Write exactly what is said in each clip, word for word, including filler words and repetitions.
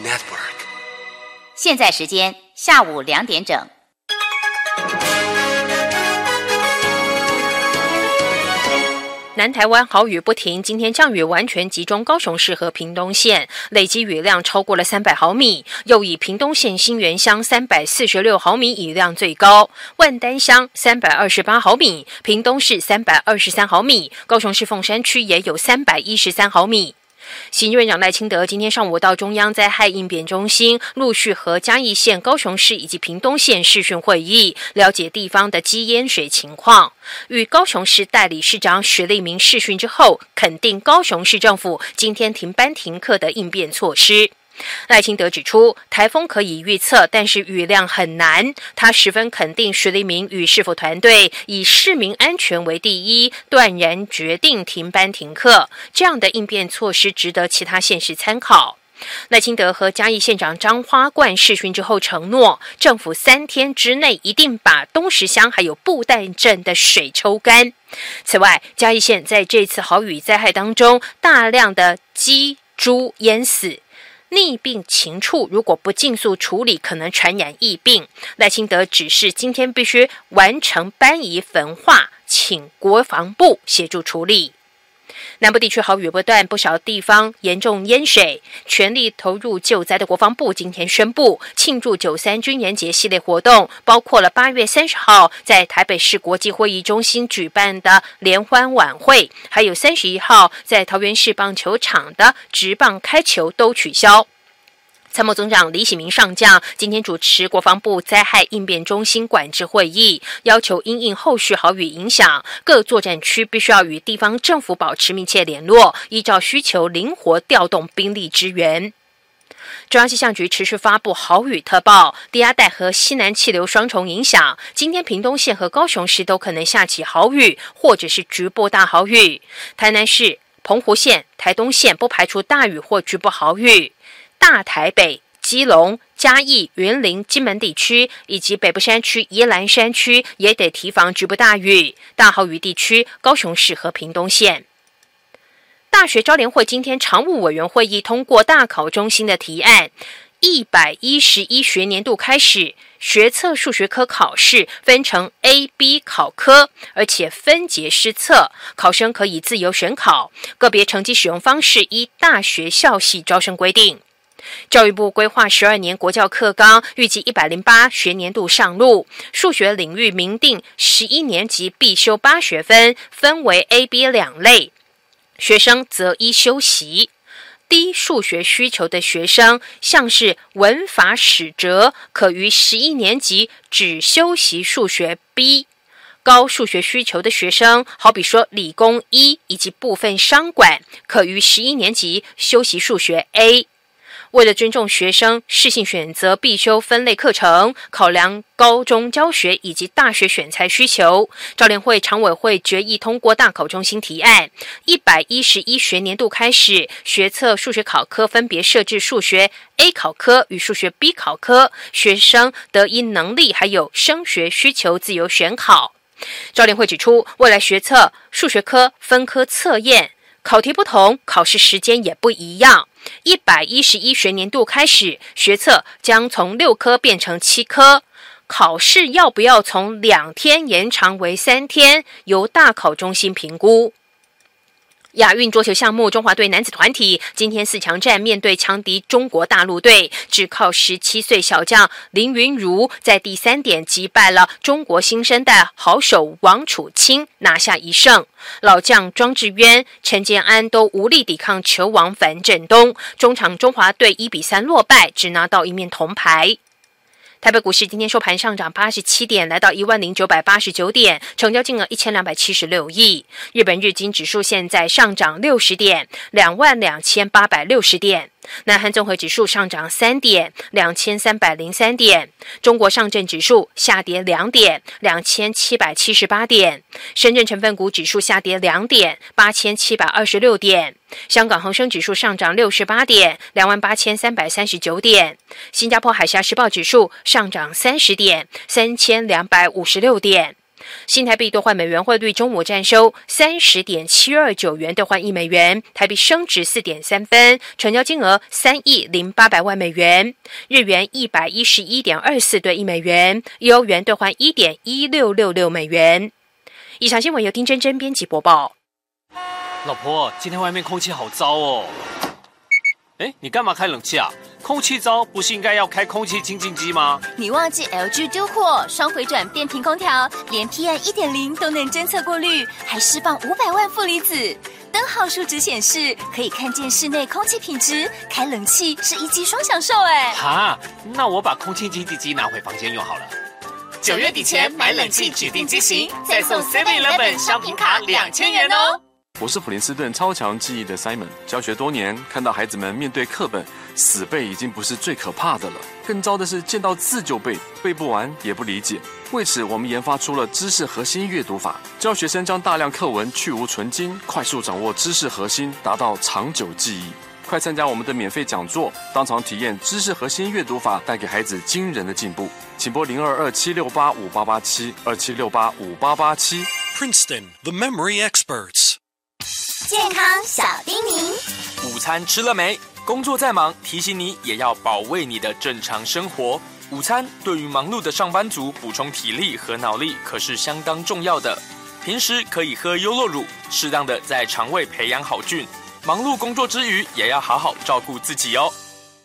Network。 现在时间下午两点整。 南台湾豪雨不停，今天降雨完全集中高雄市和屏东县，累积雨量超过了三百毫米，又以屏东县新园乡三百四十六毫米雨量最高，万丹乡三百二十八毫米，屏东市三百二十三毫米，高雄市凤山区也有三百一十三毫米。行政院长赖清德今天上午到中央灾害应变中心，陆续和嘉义县、高雄市以及屏东县视讯会议，了解地方的积淹水情况。与高雄市代理市长许立明视讯之后，肯定高雄市政府今天停班停课的应变措施。赖清德指出，台风可以预测，但是雨量很难。他十分肯定许立明与市府团队以市民安全为第一，断然决定停班停课。这样的应变措施值得其他县市参考。赖清德和嘉义县长张花冠视讯之后承诺，政府三天之内一定把东石乡还有布袋镇的水抽干。此外，嘉义县在这次豪雨灾害当中，大量的鸡、猪淹死。溺病禽畜如果不尽速处理，可能传染疫病。赖清德指示今天必须完成搬移焚化，请国防部协助处理。南部地区豪雨不断，不少地方严重淹水，全力投入救灾的国防部今天宣布，庆祝九三军人节系列活动，包括了八月三十号在台北市国际会议中心举办的联欢晚会，还有三十一号在桃园市棒球场的职棒开球都取消。参谋总长李喜明上将今天主持国防部灾害应变中心管制会议，要求因应后续豪雨影响，各作战区必须要与地方政府保持密切联络，依照需求灵活调动兵力支援。中央气象局持续发布豪雨特报，低压带和西南气流双重影响，今天屏东县和高雄市都可能下起豪雨，或者是局部大豪雨。台南市、澎湖县、台东县不排除大雨或局部豪雨。大台北、基隆、嘉义、云林、金门地区以及北部山区、宜兰山区也得提防局部大雨。大豪雨地区，高雄市和屏东县。大学招联会今天常务委员会议通过大考中心的提案，一百一十一学年度开始，学测数学科考试分成 A、B 考科，而且分节施测，考生可以自由选考，个别成绩使用方式依大学校系招生规定。教育部规划十二年国教课纲，预计一百零八学年度上路。数学领域明定十一年级必修八学分，分为 A、B 两类，学生则依修习。低数学需求的学生，像是文法史哲，可于十一年级只修习数学 B。高数学需求的学生，好比说理工一以及部分商管，可于十一年级修习数学 A。为了尊重学生适性选择必修分类课程，考量高中教学以及大学选材需求，招联会常委会决议通过大考中心提案，一百一十一学年度开始，学测数学考科分别设置数学 A 考科与数学 B 考科，学生得因能力还有升学需求自由选考。招联会指出，未来学测数学科分科测验，考题不同，考试时间也不一样。一百一十一学年度开始，学测将从六科变成七科，考试要不要从两天延长为三天，由大考中心评估。亚运桌球项目，中华队男子团体今天四强战面对强敌中国大陆队，只靠十七岁小将林昀儒在第三点击败了中国新生代好手王楚钦，拿下一胜。老将庄智渊、陈建安都无力抵抗球王樊振东，中场中华队一比三落败，只拿到一面铜牌。台北股市今天收盘上涨八十七点，来到一万零九百八十九点，成交金额一千两百七十六亿。日本日经指数现在上涨六十点，两万两千八百六十点。南韩综合指数上涨三点，两千三百零三点。中国上证指数下跌两点，两千七百七十八点。深圳成分股指数下跌两点，八千七百二十六点。香港恒生指数上涨六十八点，两万八千三百三十九点。新加坡海峡时报指数上涨三十点，三千两百五十六点。 新台币兑换美元汇率中午站收三十点七二九元兑换一美元，台币升值四点三分，成交金额三亿零八百万美元。日元一百一十一点二四兑一美元，欧元兑换一点一六六六美元。以上新闻由丁真真编辑播报。 老婆，今天外面空气好糟哦。哎，你干嘛开冷气啊？空气糟不是应该要开空气清净机吗？ 你忘记 L G 丢货双回转变频空调，连 P M 一点零 都能侦测过滤，还释放五百万负离子。灯号数值显示可以看见室内空气品质，开冷气是一机双享受哎。 哈，那我把空气清净机拿回房间用好了。 九月底前买冷气指定机型，再送 seven eleven 商品卡两千元哦。 我是普林斯顿超强记忆的 Simon， 教学多年，看到孩子们面对课本死背已经不是最可怕的了，更糟的是见到字就背，背不完也不理解。为此，我们研发出了知识核心阅读法，教学生将大量课文去无存菁，快速掌握知识核心，达到长久记忆。快参加我们的免费讲座，当场体验知识核心阅读法带给孩子惊人的进步。请拨零二二七六八五八八七二七六八五八八七。 Princeton, the memory experts。 健康小叮咛： 午餐吃了没？工作再忙，提醒你也要保卫你的正常生活。午餐对于忙碌的上班族补充体力和脑力可是相当重要的。平时可以喝优酪乳，适当的在肠胃培养好菌。忙碌工作之余，也要好好照顾自己哦。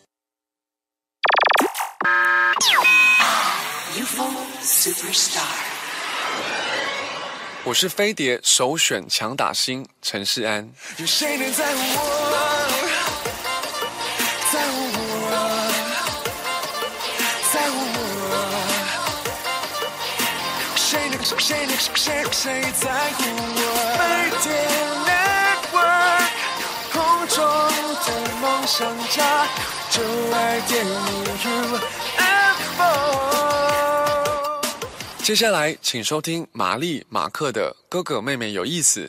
我是飞碟首选强打星陈世安。 有谁能在乎我？在乎我？在乎我？谁能谁能谁谁在乎我？飞碟 Network， 空中的梦想家，就爱点你 U F O。 接下来，请收听玛丽马克的《哥哥妹妹有意思》。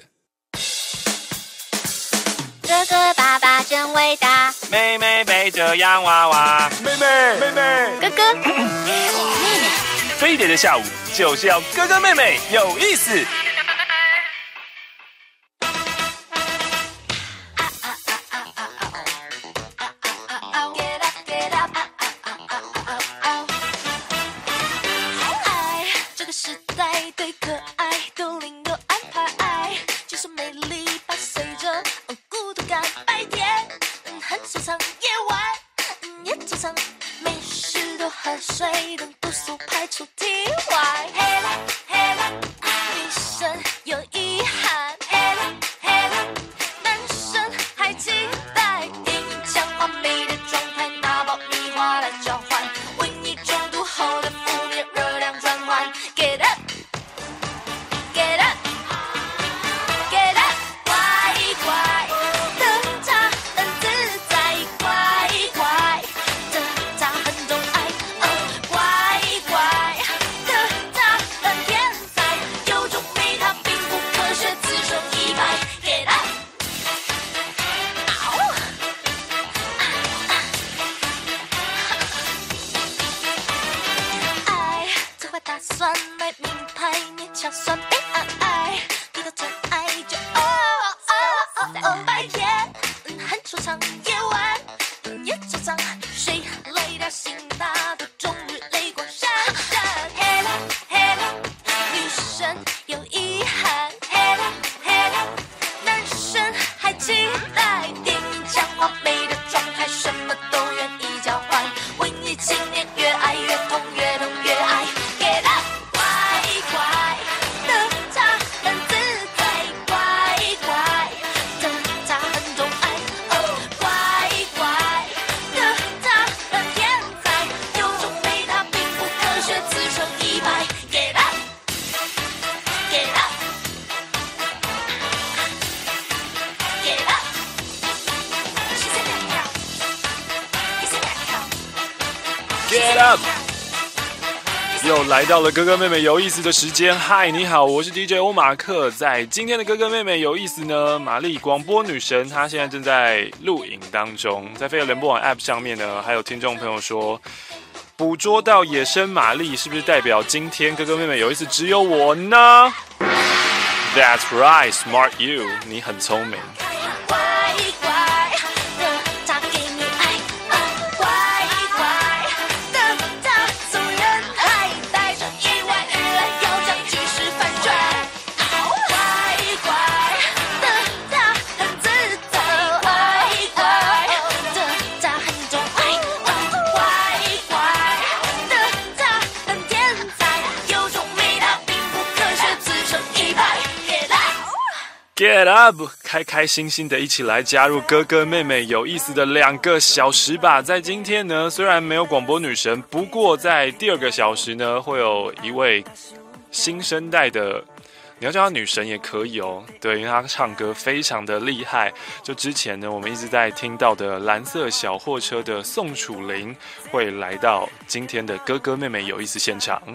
哥哥爸爸真伟大， 妹妹背着洋娃娃， 妹妹妹妹， 哥哥妹妹，飞碟的下午就是要哥哥妹妹有意思。 Get up！ 又来到了哥哥妹妹有意思的时间。嗨，你好，我是 D J 欧马克。在今天的哥哥妹妹有意思呢，玛丽广播女神她现在正在录影当中，在飞碟联播网 App 上面呢，还有听众朋友说， 捕捉到野生玛丽，是不是代表今天哥哥妹妹有意思只有我呢？ That's right, smart you， 你很聪明。Get up， 开开心心的一起来加入哥哥妹妹有意思的两个小时吧。在今天呢，虽然没有广播女神，不过在第二个小时呢，会有一位新生代的，你要叫她女神也可以哦。对，因为她唱歌非常的厉害。就之前呢，我们一直在听到的蓝色小货车的宋楚龄会来到今天的哥哥妹妹有意思现场。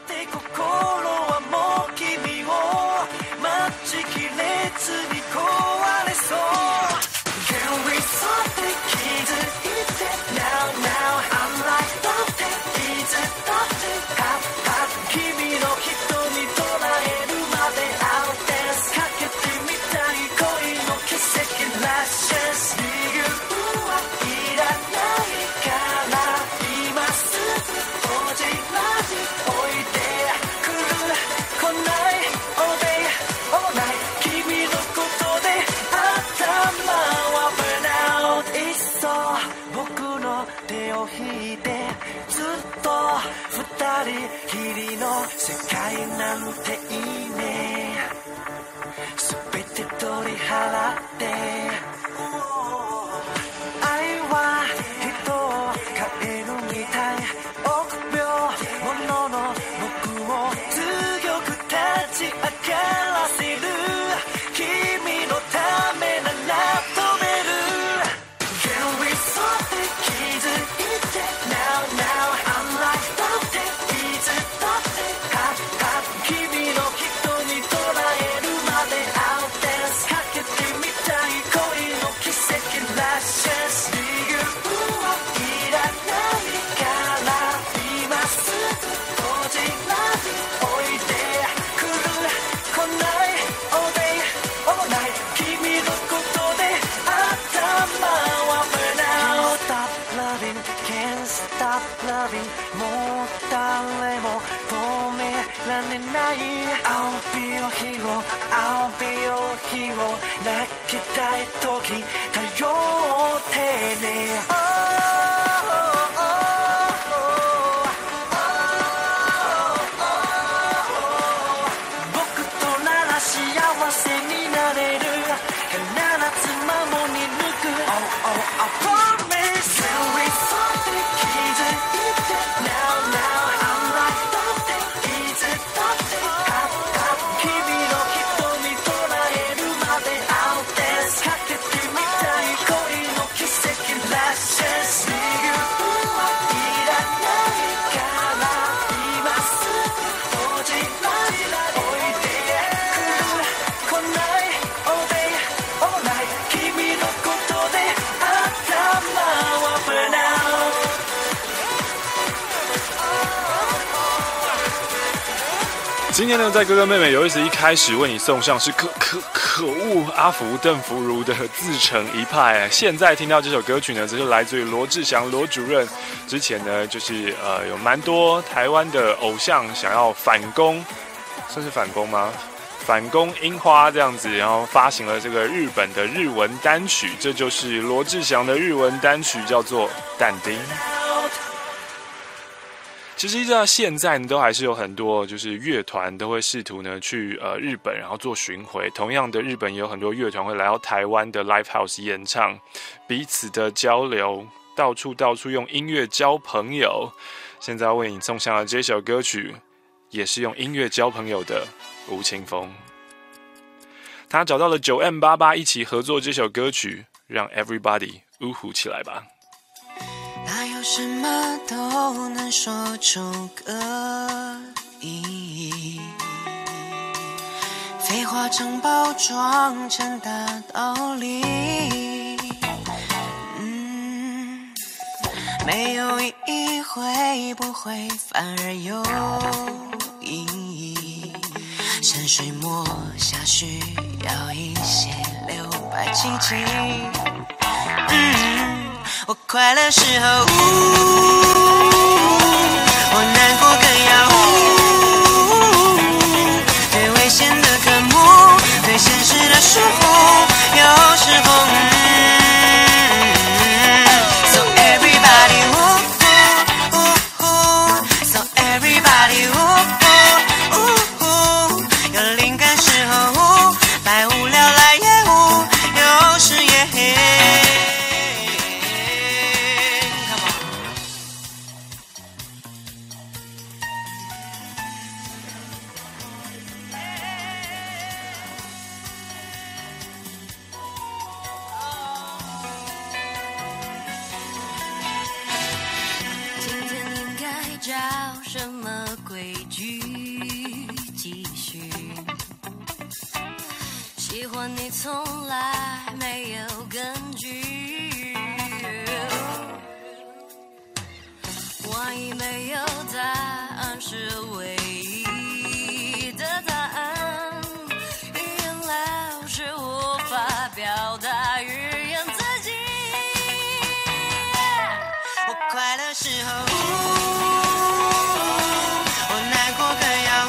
今天呢，在哥哥妹妹有意思一开始为你送上是可可可恶阿福邓福如的自成一派。现在听到这首歌曲呢，则是来自于罗志祥罗主任。之前呢，就是呃有蛮多台湾的偶像想要反攻，算是反攻吗？反攻樱花这样子，然后发行了这个日本的日文单曲，这就是罗志祥的日文单曲，叫做《但丁》。其实一直到现在呢，都还是有很多就是乐团都会试图呢去呃日本，然后做巡回。同样的，日本也有很多乐团会来到台湾的 Live House 演唱，彼此的交流，到处到处用音乐交朋友。现在为你送上了这首歌曲，也是用音乐交朋友的吴青峰。他找到了九 M 八八一起合作这首歌曲，让 Everybody 呜呼起来吧。 哪有什么都能说出个意义，废话成包装成大道理。嗯， 没有意义，会不会反而有意义？山水墨下需要一些留白奇迹。嗯，我快乐时候，我难过更要对危险的渴慕，对现实的疏忽，有时候。嗯 So everybody, ooh, ooh, ooh, ooh. So everybody, ooh, ooh, ooh, ooh. 有灵感时候，百无聊赖也无，有时也黑。Come on. 今天应该照什么规矩继续？喜欢你从来没有根据，万一没有答案是唯一的答案，语言老是无法表达语言自己。我快乐时候，我难过更要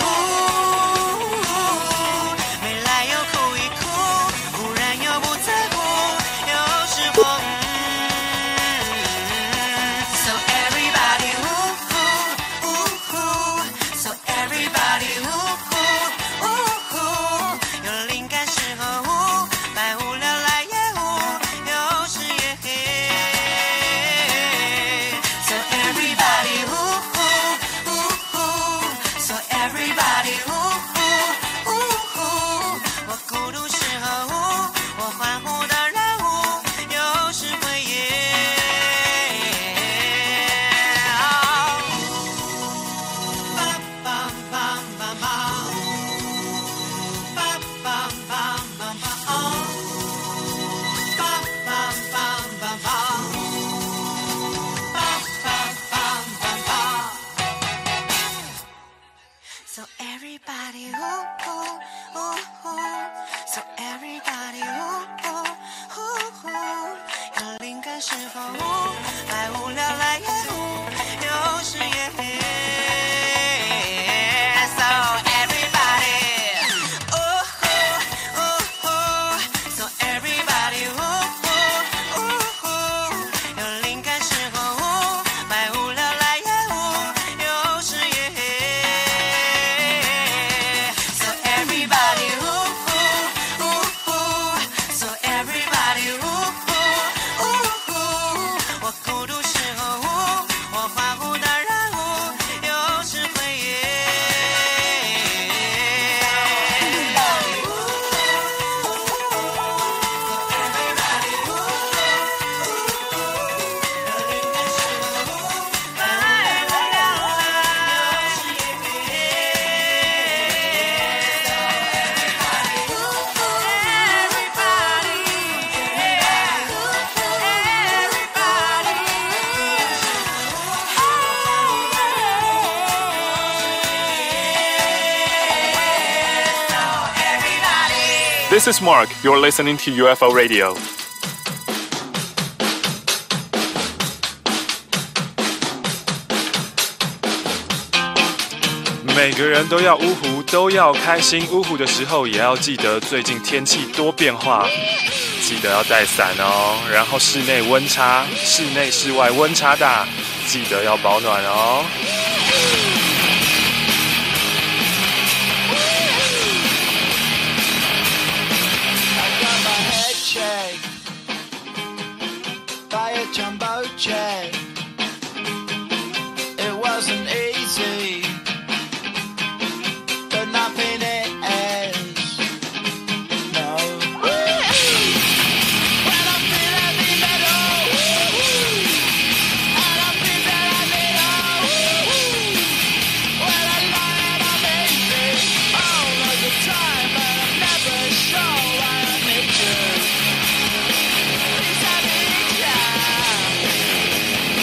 没来由哭一哭，忽然又不在乎，有时候。So everybody, ooh, ooh, ooh, ooh. So everybody, ooh, ooh, ooh, ooh. 有灵感时候，百无聊赖也无，有时也黑。So everybody, ooh, ooh, ooh, ooh. So everybody, ooh, ooh, ooh, ooh. 我孤独时候，我欢呼的人物，有时会也。So everybody, ooh, ooh, ooh, ooh. So everybody, ooh, ooh, ooh, ooh. 有灵感时候，百无聊赖也无，有时也黑。So everybody, ooh, ooh, ooh. So everybody, ooh, ooh, ooh, ooh. 有灵感时候，百无聊赖也无，有时也黑。So everybody, ooh, ooh, ooh, ooh. So everybody, ooh, ooh, ooh, ooh. 我孤独时候，我欢呼的人物，有时会也。 This is Mark. You're listening to U F O Radio. 每个人都要呜呼，都要开心。呜呼的时候也要记得，最近天气多变化，记得要带伞哦。然后室内温差，室内室外温差大，记得要保暖哦。 By a jumbo jet, it wasn't easy, but nothing is. No. When I feel heavy metal, and I feel that I need all. When I lie and I'm easy all of the time, but I'm never sure why I need you. Please I need you.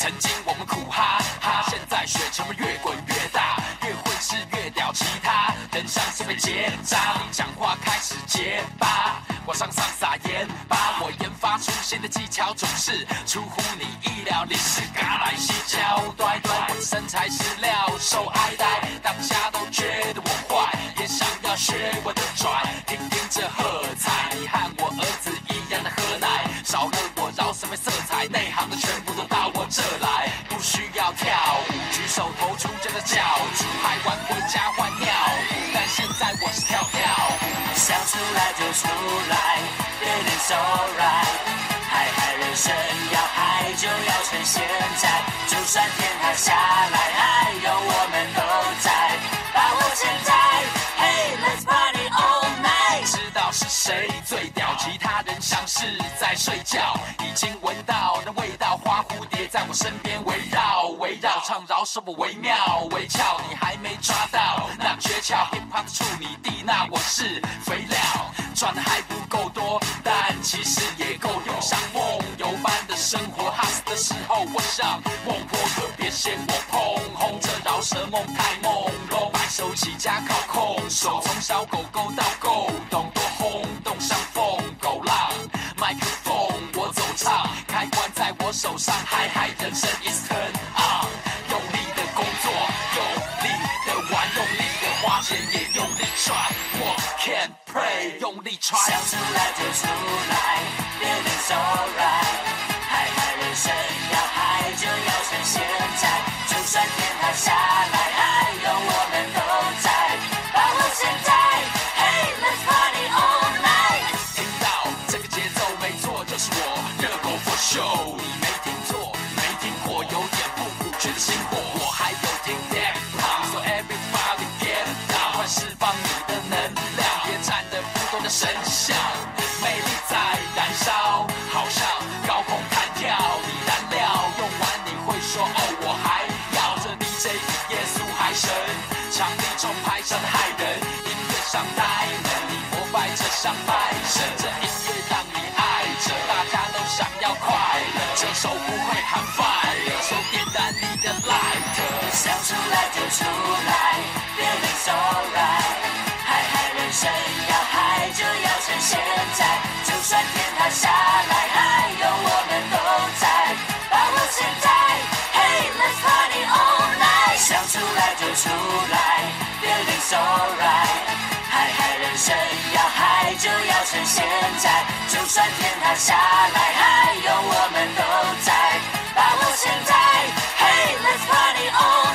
曾经我们苦哈哈，现在雪球们越滚越大，越混是越屌，其他人像是被结扎。你讲话开始结巴，往上上撒盐巴，我研发出新的技巧，总是出乎你意料。你是橄榄西焦端端，我的身材是料，受爱戴，大家都觉得我坏，也想要学我的拽，听听这喝彩，你和我儿子一样的喝奶，少了我饶什么色彩，内行的全部都到我这来，不需要跳舞，举手投足就在叫主，还玩过家换尿布，但现在我是跳跳舞， 想出来就出来 ，Feeling so right， 嗨嗨人生要嗨就要趁现在，就算天塌下来，还有我们都在，把握现在 ，Hey let's party all night， 知道是谁最屌，其他人像是在睡觉，已经闻到那味道，花蝴蝶在我身边围绕围绕，唱饶舌我惟妙惟肖，你还没抓到那诀窍 ，hip hop 处女地，那我是肥料，赚的还不够多，但其实也够用，像梦游般的生活，哈死的时候我像孟婆，可别嫌我碰红，这饶舌梦太朦胧，白手起家靠空手，从小狗狗到够懂，多轰动像疯狗浪，麦克风我走唱，开关在我手上，嗨嗨人生 is turn on， 用力的工作，用力的玩，用力的花钱也用力赚，我 can pray， 用力 try， 想出来就出来 ，Feeling so right， 嗨嗨人生要嗨就要趁现在，就算天塌下来，还有我们都在，把握现在 ，Hey let's party all night， 听到这个节奏没错，就是我热狗 for show， 你没听错，没听过，有点不服觉得新货，我还有听 Daft Punk， 说 everybody get down， 快释放你的能量，别站得不动的神像，魅力在燃烧，好像高空弹跳，你燃料用完你会说哦我还要，这 D J 比耶稣还神，场地中排山害人，音乐上呆人，你膜拜着像拜神，这音乐让你爱着，大家都想要快乐，这首不会喊 fire， 手点燃你的 light， 想出来就出来 ，Feeling so right， 嗨嗨人生要嗨就要趁现在，就算天塌下来，还有我们都在，把握现在 ，Hey let's party all night， 想出来就出来 ，Feeling so right， 嗨嗨人生要嗨就要趁现在，就算天塌下来，还有我们都在，把握现在 ，Hey let's party all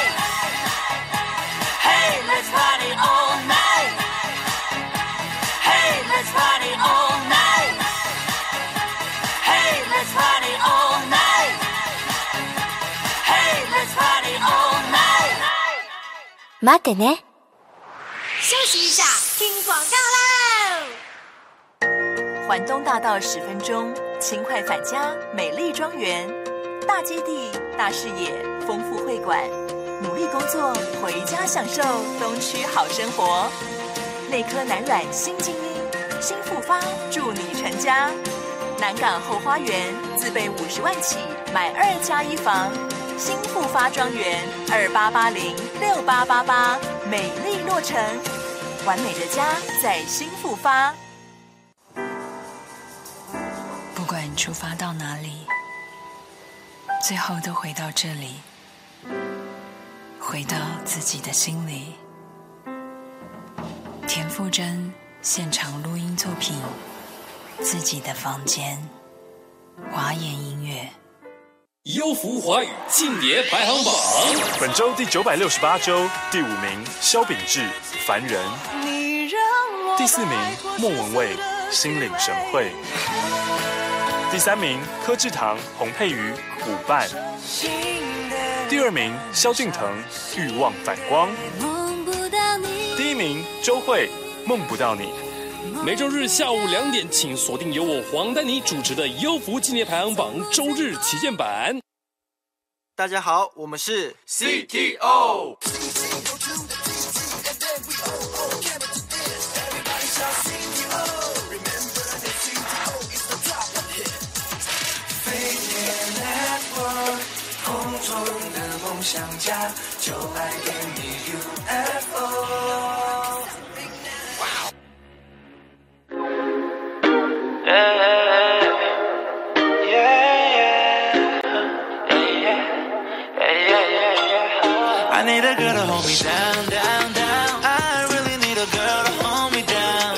night，Hey let's party all night，Hey let's party all night，Hey let's party all night，Hey let's party all night。 待ってね。 休息一下，听广告喽。环东大道十分钟，轻快返家，美丽庄园，大基地、大视野，丰富会馆，努力工作，回家享受东区好生活。内科南软新精英，新复发，祝你成家。南港后花园自备五十万起，买二加一房。新复发庄园二八八零六八八八，美丽落成，完美的家在新复发。 不管出发到哪里，最后都回到这里，回到自己的心里。田馥甄现场录音作品，自己的房间，华研音乐。 优福华语竞碟排行榜， 本周第九百六十八周第五名萧秉治《凡人》，第四名莫文蔚《心领神会》，第三名柯智堂、洪佩瑜《舞伴》，第二名萧敬腾《欲望反光》，第一名周蕙《梦不到你》。 每周日下午两点，请锁定由我黄丹妮主持的优福纪念排行榜周日旗舰版。 大家好，我们是 C T O。 想家，就爱给你 U F O。 I need a girl to hold me down, down, down. I really need a girl to hold me down.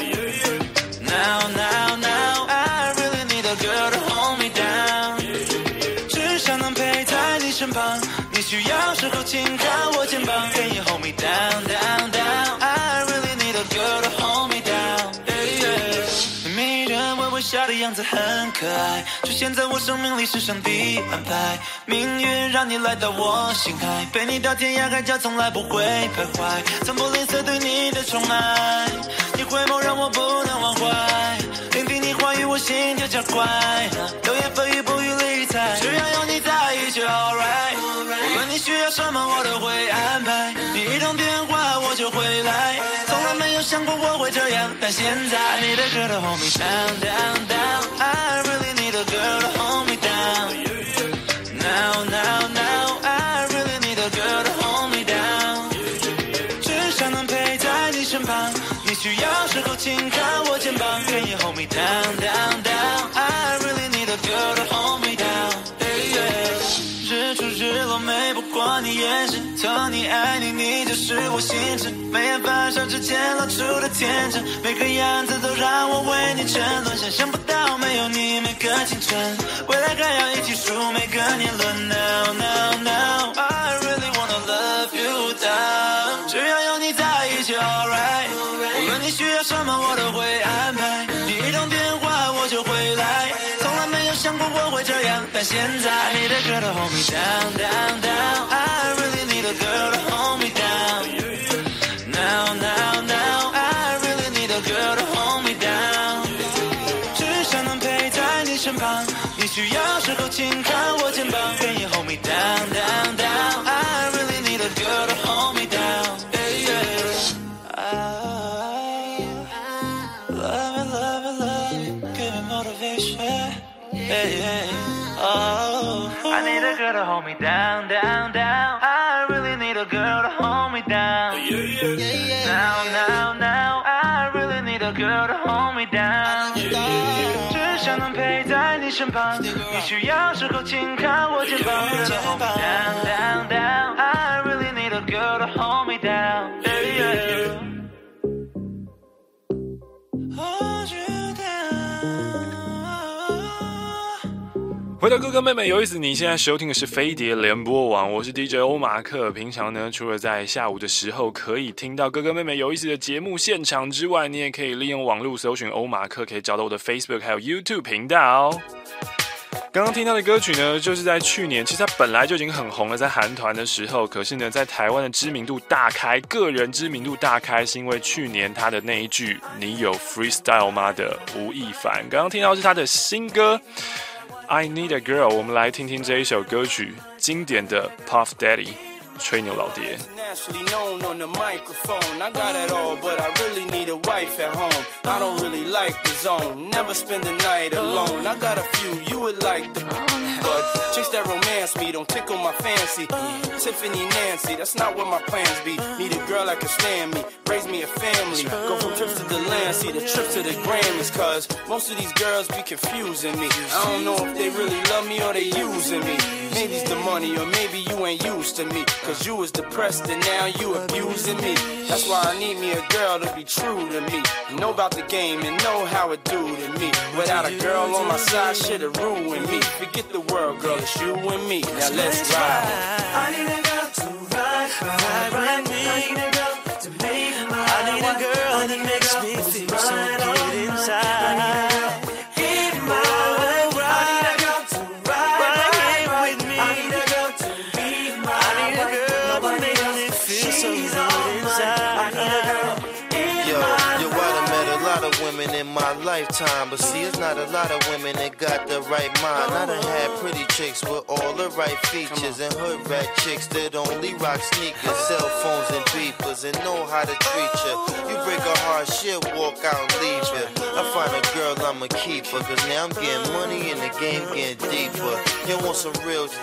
Now, now, now. I really need a girl to hold me down. 只想能陪在你身旁，你需要时候请靠我肩膀。Can you hold me down, down, down? I really need a girl to hold me down. Yeah, yeah. 你迷人微微笑的样子很可爱，出现在我生命里是上帝安排。命运让你来到我心海，陪你到天涯海角，从来不会徘徊，从不吝啬对你的宠爱。你回眸让我不能忘怀，聆听你话语我心跳加快，流言蜚语不予理睬，只要有你在一起 alright。无论你需要什么我都会安排，你一通电话我就回来，从来没有想过我会这样，但现在 I need a girl to hold me down, down, down. I really need a girl to hold me down. Now, now, now, I really need a girl to hold me down. 只想能陪在你身旁，你需要时候请靠我肩膀。Can you hold me down, down, down? I really need a girl to hold me down. Yeah, yeah. 日出日落美不过你眼神，疼你爱你，你就是我心事。眉眼发烧之前露出的天真，每个样子都让我为你沉沦。想象不到没有你每个青春，未来还要一起数每个年轮。Now, now, now, I really wanna love you down. 只要有你在一起 alright， 无论你需要什么我都会安排，你一通电话我就回来，从来没有想过我会这样，但现在 I need a girl to hold me down, down, down. I really need a girl to hold me down. Now, now, now, I really need a girl to hold me down. 只想能陪在你身旁，你需要时候请靠我肩膀。Can you hold me down, down, down? I really need a girl to hold me down. Yeah, yeah. I love it, love it, love it. Give me motivation. Yeah, yeah. Oh, I need a girl to hold me down, down, down. I really need a girl to hold me down. Now, now, now, I really need a girl to hold me down. 只想能陪在你身旁，你需要时候请靠我肩膀。Down, down, down, I really need a girl to hold me down. Yeah, yeah. Hold you down. 回到哥哥妹妹有意思，你现在收听的是飞碟联播网，我是 D J 欧马克。平常呢，除了在下午的时候可以听到哥哥妹妹有意思的节目现场之外，你也可以利用网络搜寻欧马克，可以找到我的 Facebook 还有 YouTube 频道。刚刚听到的歌曲呢，就是在去年，其实它本来就已经很红了，在韩团的时候，可是呢，在台湾的知名度大开，个人知名度大开，是因为去年他的那一句"你有 freestyle 吗"的吴亦凡。刚刚听到的是他的新歌I Need a Girl， 我们来听听这一首歌曲，经典的 Puff Daddy 吹牛老爹。 Nationally known on the microphone. I got it all, but I really need a wife at home. I don't really like the zone. Never spend the night alone. I got a few you would like the but chicks that romance me don't tickle my fancy. Tiffany Nancy, that's not what my plans be. Need a girl that can stand me, raise me a family. Go from trips to the land, see the trips to the Grammys. Cause most of these girls be confusing me. I don't know if they really love me or they using me. Maybe it's the money or maybe you ain't used to me. Cause you was depressed and now you abusing me. That's why I need me a girl to be true to me. Know about the game and know how it do to me. Without a girl on my side, shit'll ruin me. Forget the world, girl, it's you and me. Now let's ride. I need a girl to ride, ride, ride with me. I need a girl to make my I need a girl that makes me feel so good inside. In my life, I need a girl to ride, ride with me. I need a girl to be my I need a girl that makes me feel so good inside. I need a girl. Yo, yo, I done met a lot of women in my lifetime, but see, it's not a lot of women that got the right mind. I done had pretty chicks with all the right features, and hood rat chicks that only rock sneakers, cell phones and beepers, and know how to treat you. You break a heart, she'll walk out and leave you. I find a girl, I'ma keep her, cause now I'm getting money and the game getting deeper. You want some real shit?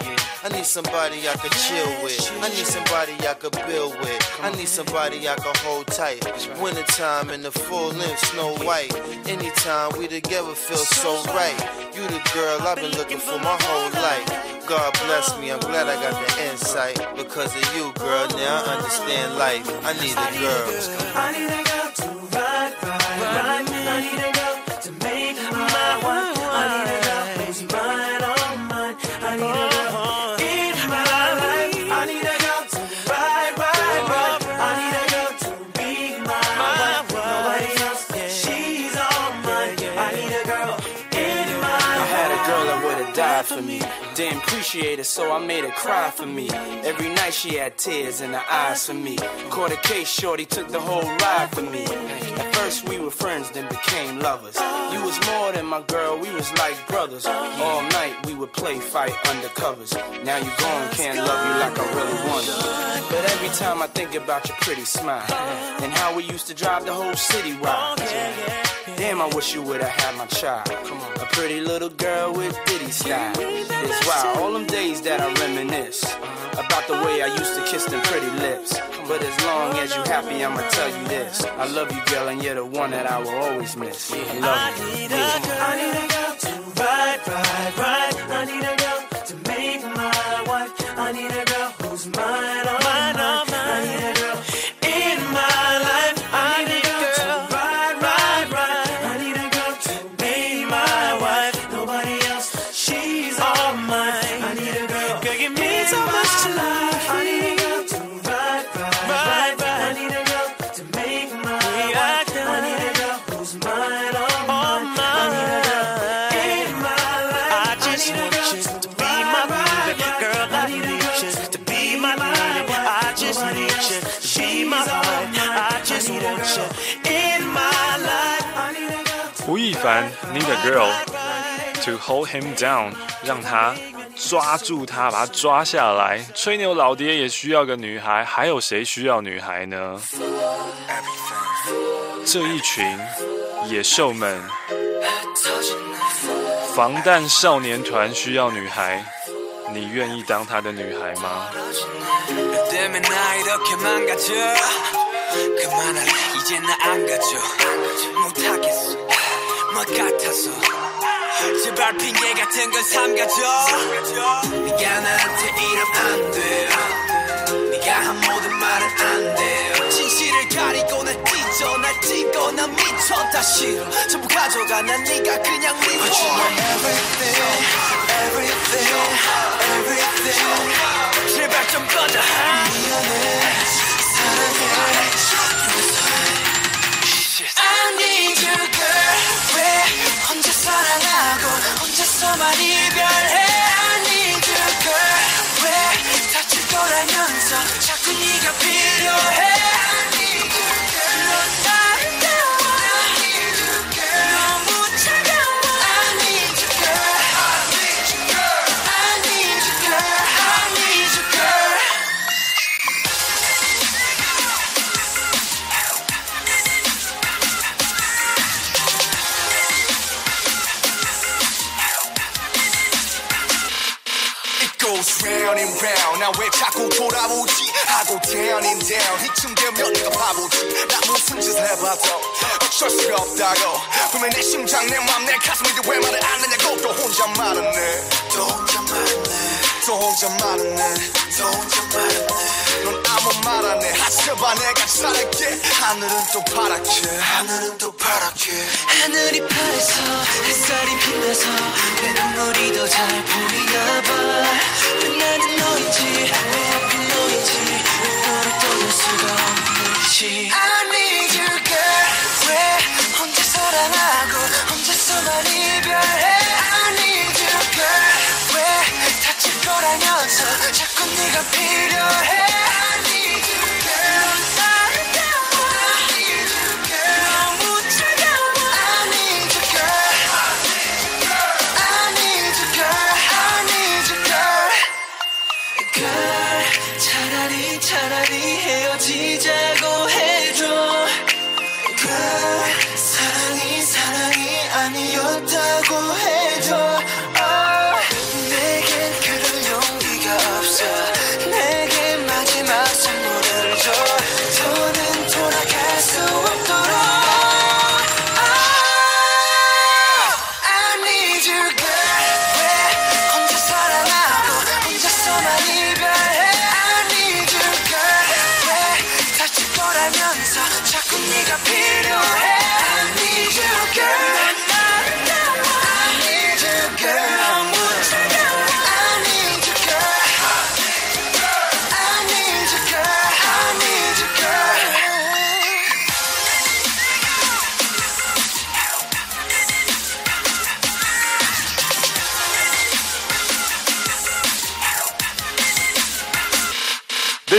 I need somebody I could chill with. I need somebody I could build with. I need somebody I could hold tight. Wintertime in the full length, Snow White. Anytime we together feel so right. You the girl I've been looking for my whole life. God bless me, I'm glad I got the insight. Because of you, girl, now I understand life. I need a girl. I need a girl to ride, ride, ride. I need a girl to make my wife. I need a girl who's mine, all mine. I need a girl in my life. I need a girl to ride, ride, ride. I need a girl to be my wife. Nobody else, she's all mine. I need a girl in my life. I had a girl that would've died for me. Didn't appreciate it, so I made her cry for me. Every night she had tears in her eyes for me. Caught a case, shorty took the whole ride for me. At first we were friends, then became lovers. You was more than my girl, we was like brothers. All night we would play fight undercovers. Now you gone, can't love you like I really wanted. But every time I think about your pretty smile and how we used to drive the whole city wild. Damn, I wish you would've had my child. A pretty little girl with ditty style. It's wild, all them days that I reminisce about the way I used to kiss them pretty lips. But as long as you happy, I'ma tell you this. I love you, girl, and you're the one that I will always miss. I love you. I need a girl, I need a girl to ride, ride, ride. I need a girl to make my wife. I need a girl who's mine, all mine. I need a girl in my life. I need a girl to ride, ride, ride. I need a girl to be my wife. Nobody else, she's all mine. I need a girl, girl, give me so much to life. I need a girl to ride, ride, ride, ride. I need a girl to make my wife. I need a girl who's mine, all mine. I need a girl in my life. I just want you to be my baby, girl. I need you to be my baby. I just need you to be my wife. I just want you in my life. I need a girl. 吴亦凡 Need a Girl to hold him down， 让他抓住他，把他抓下来。吹牛老爹也需要个女孩，还有谁需要女孩呢？这一群野兽们，防弹少年团需要女孩，你愿意当他的女孩吗？ 제발 핑계 같은 건 삼가줘 네가 나한테 이러면 안 돼요 네가 한 모든 말은 안 돼요 진실을 가리고 날 찢어 날 찢고 난 미쳐 다 싫어 전부 가져가 난 네가 그냥 미워 But you are everything everything everything 제발 좀 꺼져 미안해 사랑해 I need you girl 왜 혼자 사랑하고 혼자서만 이별해 I need you girl 왜 다칠 거라면서 자꾸 네가 필요해 I need you girl 넌 아름다워 I need you girl 너무 차가워 I need you girl I need you girl I need you girl I need you girl goes round and round 나 왜 자꾸 돌아오지 하고 down and down 이쯤 되면 네가 바보지 나 무슨 짓을 해봐도 어쩔 수가 없다고 분명 내 심장 내 맘 내 가슴인데 왜 말을 안 하냐고 또 혼자 말았네 또 혼자 말았네 또 혼자 말았네 또 혼자 말았네 넌 아무 말 안 해 하셔봐 내가 잘할게 하늘은 또 파랗게 하늘은 또 파랗게 하늘이 파래서 햇살이 빛나서 내 눈물이 더 잘 보이나 봐 나는 너인지 왜 하필 너인지 왜 너를 떠날 수가 없는지 I need you girl 왜 혼자 사랑하고 혼자서만 이별해 I need you girl 왜 다칠 거라면서 자꾸 네가 필요해 I need you girl 넌 아름다워 I need you girl 너무 차가워 I need you girl I need you girl I need you girl girl 차라리 차라리 헤어지자고 해줘 girl 사랑이 사랑이 아니었다고 해줘 oh, 내겐 그럴 용기가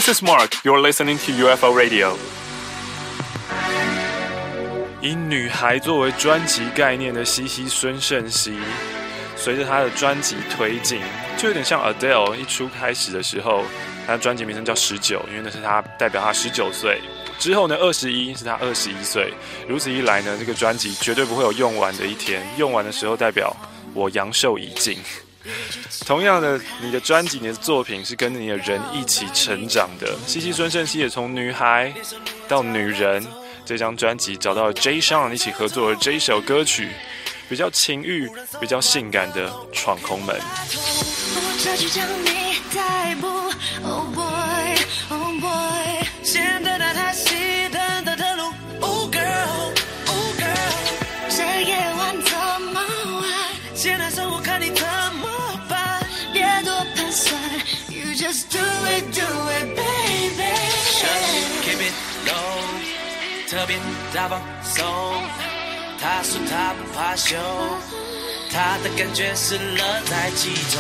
This is Mark. You're listening to U F O Radio. 以女孩作为专辑概念的西西孙盛希，随着她的专辑推进，就有点像 Adele 一初开始的时候，她的专辑名称叫十九，因为那是她代表她十九岁。之后呢，二十一是她二十一岁。如此一来呢，这个专辑绝对不会有用完的一天。用完的时候，代表我阳寿已尽。同样的，你的专辑、你的作品是跟你的人一起成长的。西西孙盛希也从女孩到女人。这张专辑找到了 Jay Sean 一起合作的这一首歌曲，比较情欲、比较性感的《闯空门》。 这就将你逮捕 ，Oh boy, Oh boy， 现在那台熄灯的的路 ，Oh girl, Oh girl， 这夜晚怎么玩？现在生活看你怎么办？别多盘算 ，You just do it, do it, baby。Keep it low。特别大放松，他说他不怕羞，他的感觉是乐在其中。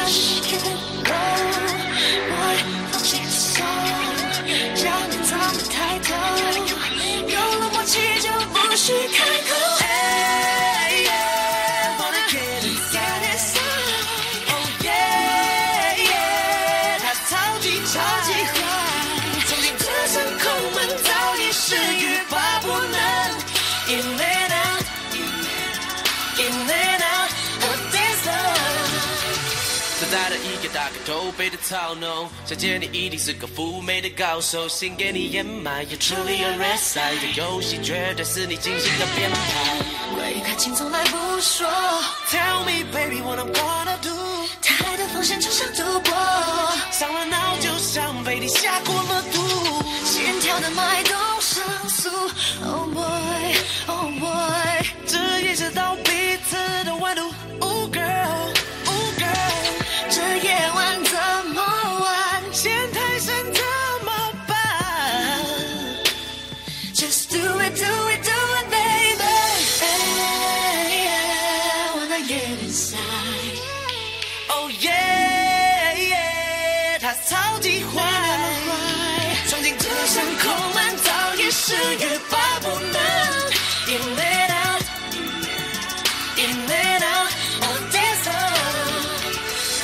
我放轻松，让你怎么抬头，有了默契就不需开口。Hey, yeah, wanna get inside, oh yeah, yeah， 他超级超级坏，走进这扇空门，早已是欲罢不能。In and out, in and out of this love。再大的一个大个头，背的操弄，想见你一定是个妩媚的高手，先给你掩埋，也处理了 red side。这游戏绝对是你精心的编排，怪感情从来不说。Tell me baby what I'm gonna do， 太多风险就像赌博，上了脑就像被你下过了毒，心跳的脉动上诉。Oh boy, oh boy， 这也知道彼此的温度。Oh girl, oh girl， 这夜晚怎么玩？先太深怎么办 ？Just do it, do it, do it, baby。Hey, yeah, wanna get inside. Oh yeah, yeah， 他超级坏，闯进这扇空门，早已是欲罢不能。In and out, in and out of this love。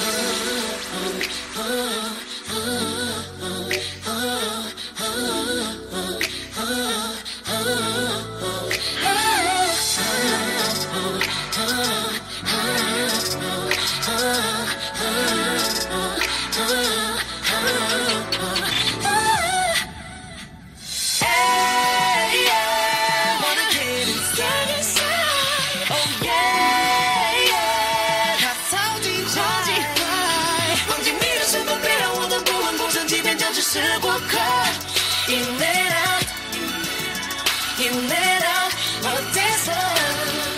是过客 In and out, in and out of this love。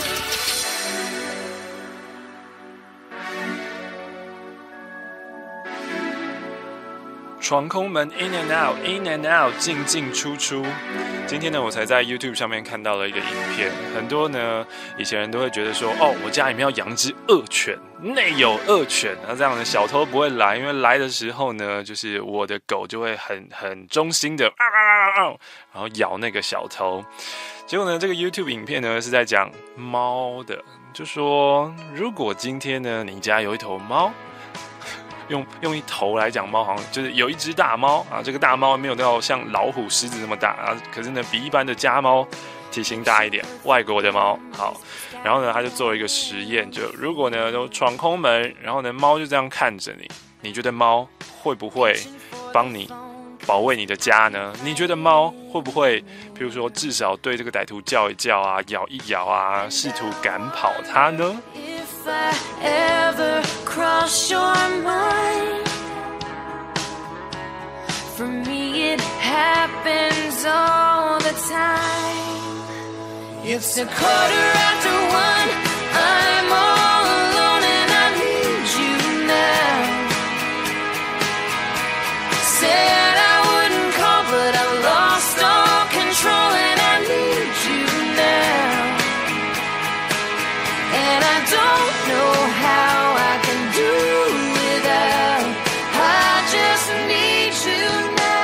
闯空门 In and out, In and out， 进进出出。今天呢，我才在 YouTube 上面看到了一个影片，很多呢以前人都会觉得说，哦，我家里面要养只恶犬，内有恶犬，那这样的小偷不会来，因为来的时候呢，就是我的狗就会很很忠心的，然后咬那个小偷。结果呢，这个 YouTube 影片呢是在讲猫的，就说如果今天呢你家有一头猫。用用一头来讲，猫好像就是有一只大猫啊，这个大猫没有到像老虎、狮子那么大啊，可是呢比一般的家猫体型大一点，外国的猫。好，然后呢他就做了一个实验，就如果呢都闯空门，然后呢猫就这样看着你，你觉得猫会不会帮你保卫你的家呢？你觉得猫会不会，比如说至少对这个歹徒叫一叫啊，咬一咬啊，试图赶跑它呢 ？If I ever cross your mind, for me it happens all the time. It's a quarter after one, I'm all alone and I need you now. Said I wouldn't call but I lost all control and I need you now. And I don't know how I can do without. I just need you now.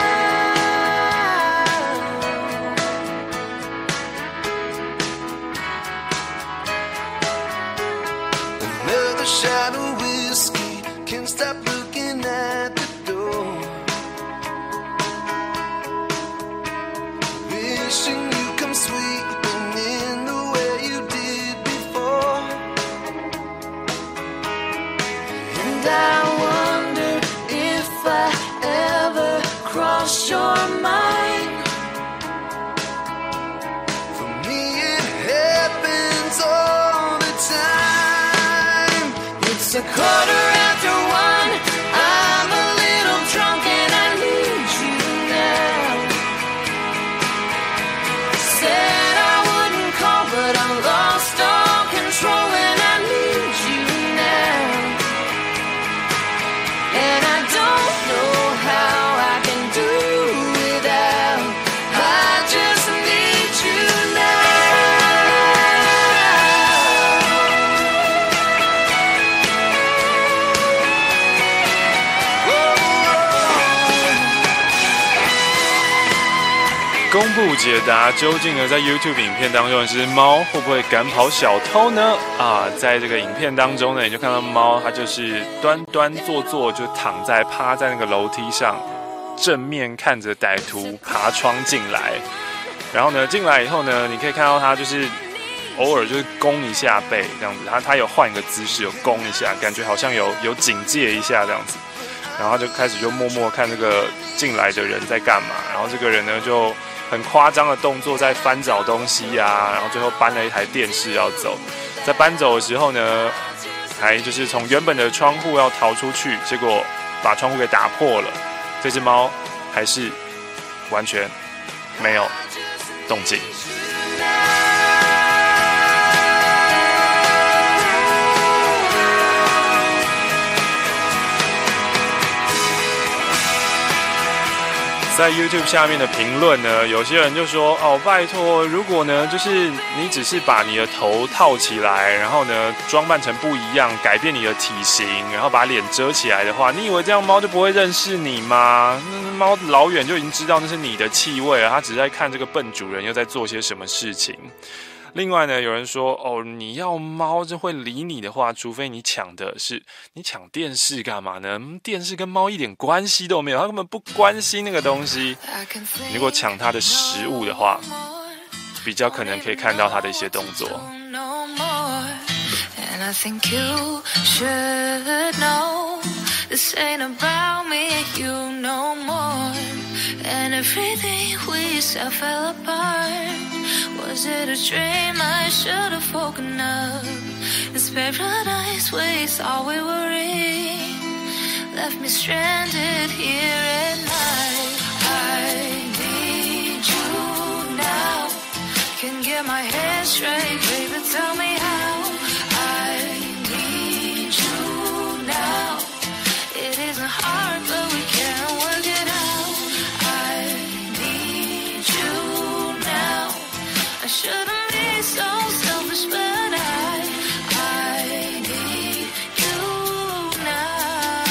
wishing you come sweeping in the way you did before. And I wonder if I ever cross your mind. For me it happens all the time. It's a quarter after one. I'm a little drunk and I need you now. Said I wouldn't call, but I'm lost all control and I need you now. And I don't know how I can do without. I just need you now. 公布解答，究竟呢在 YouTube 影片当中的是猫会不会赶跑小偷呢？啊，在这个影片当中呢，你就看到猫，它就是端端坐坐，就躺在趴在那个楼梯上，正面看着歹徒爬窗进来。然后呢，进来以后呢，你可以看到它就是偶尔就是弓一下背这样子，它它有换一个姿势，有弓一下，感觉好像有有警戒一下这样子。然后它就开始就默默看这个进来的人在干嘛，然后这个人呢就很夸张的动作在翻找东西啊，然后最后搬了一台电视要走，在搬走的时候呢，还就是从原本的窗户要逃出去，结果把窗户给打破了。这只猫还是完全没有动静。在 YouTube 下面的评论呢，有些人就说：“哦，拜托，如果呢，就是你只是把你的头套起来，然后呢，装扮成不一样，改变你的体型，然后把脸遮起来的话，你以为这样猫就不会认识你吗？那猫老远就已经知道那是你的气味了，它只是在看这个笨主人又在做些什么事情。”另外呢，有人说哦，你要猫就会理你的话，除非你抢的是你抢电视干嘛呢？电视跟猫一点关系都没有，它根本不关心那个东西。如果抢它的食物的话，比较可能可以看到它的一些动作。 Was it a dream? I should have woken up. This paradise we thought we were in left me stranded here at night. I need you now. Can get my head straight, baby, tell me how. I need you now. It isn't hard, but we can work it out. I need you now. I shouldn't be so selfish, but I, I need you now.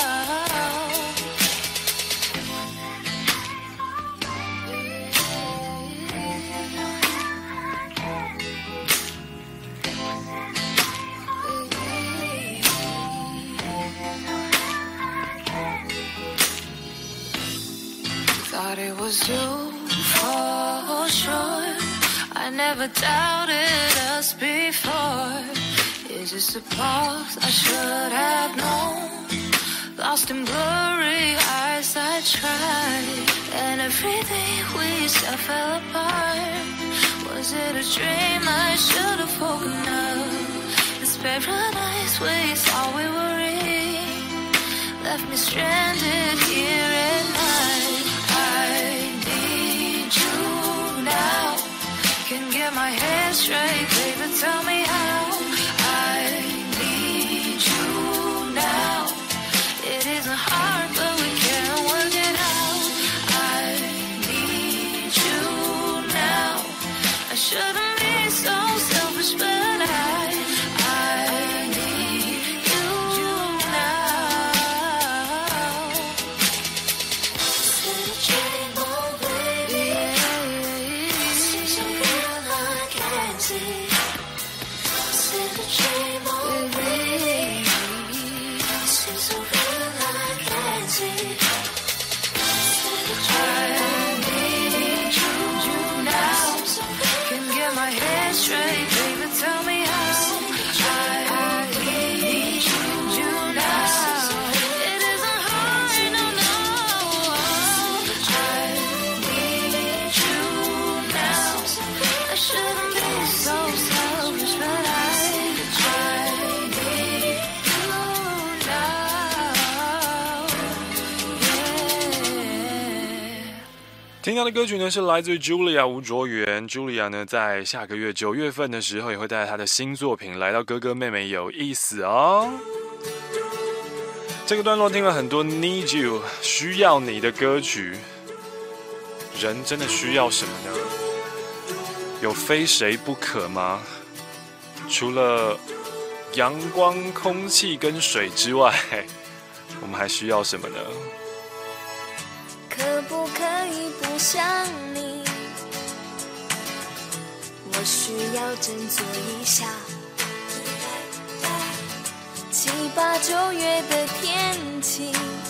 Thought it was you for sure. I never doubted us before. It's just a pause I should have known. Lost in blurry eyes I tried, and everything we said fell apart. Was it a dream? I should have woken up. This paradise we thought we were in left me stranded here at night. I need you now. Can get my head straight, baby, tell me how. I need you now. It isn't hard, but we can work it out. I need you now. I shouldn't be so selfish, but I, I need you now. Instead of trading more, baby, see some girl I can't see. 听到的歌曲呢是来自于 Julia 吴卓源。Julia 呢在下个月九月份的时候也会带她的新作品来到哥哥妹妹有意思哦。这个段落听了很多 Need You 需要你的歌曲，人真的需要什么呢？有非谁不可吗？除了阳光、空气跟水之外，我们还需要什么呢？ 可不可以不想你？我需要振作一下。七八九月的天气，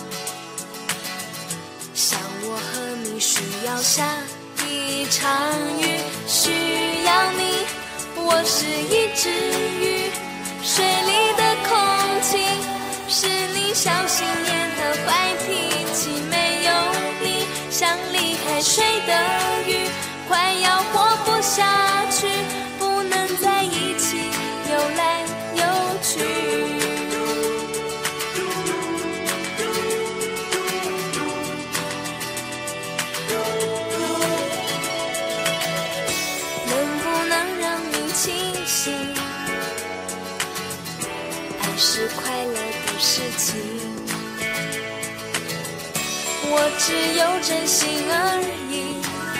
像我和你需要下一场雨，需要你。我是一只鱼，水里的空气是你小心眼和坏脾气，没有你像离开水的鱼，快要活不下去，不能在一起游来游去。能不能让你清醒？爱是快乐的事情，我只有真心而已。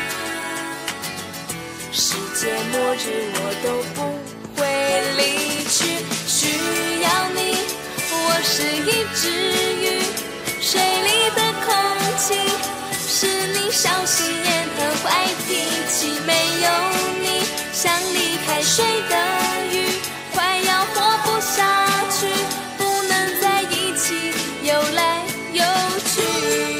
世界末日我都不会离去，需要你。我是一只鱼，水里的空气是你小心眼和坏脾气，没有你像离开水的鱼，快要活不下去，不能在一起游来游去。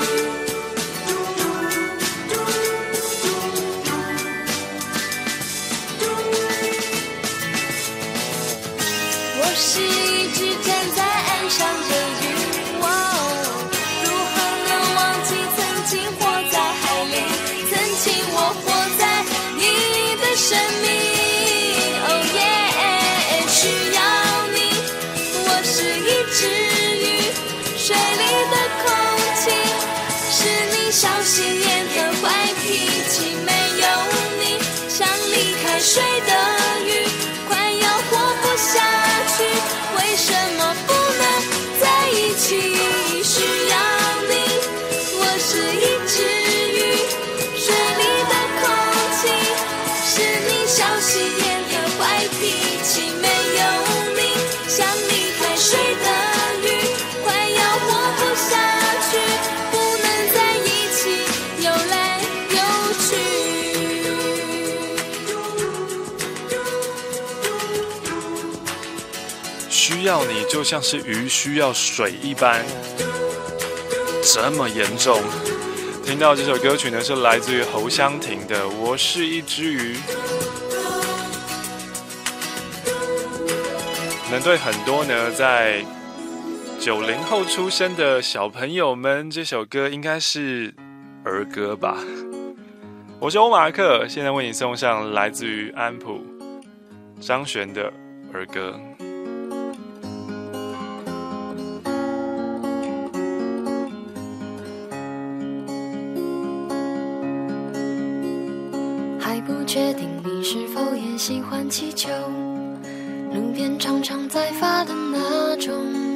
我是一只站在岸上的鱼，哦，如何能忘记曾经活在海里，曾经我活在你的生命。Oh yeah， 需要你。我是一只鱼，水里的空气是你小心眼和坏脾气，没有你像离开水的鱼，快要活不下去，为什么不能在一起？需要你。我是一只鱼，水里的空气是你小心眼和坏脾气，没有你像离开水的鱼，快要活不下去，不能在一起游来游去。 需要你就像是鱼需要水一般，这么严重。听到这首歌曲呢，是来自于侯湘婷的《我是一只鱼》。能对很多呢在九零后出生的小朋友们，这首歌应该是儿歌吧。我是欧马克，现在为你送上来自于安普张悬的儿歌。 还不确定你是否也喜欢气球，路边常常在发的那种。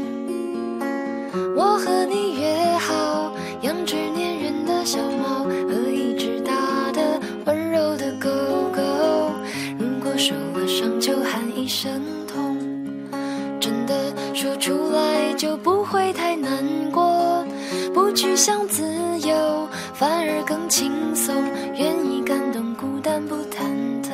我和你约好，养只粘人的小猫和一只大的温柔的狗狗。如果受了伤就喊一声痛，真的说出来就不会太难过。不去想自由，反而更轻松，愿意感动孤单不忐忑。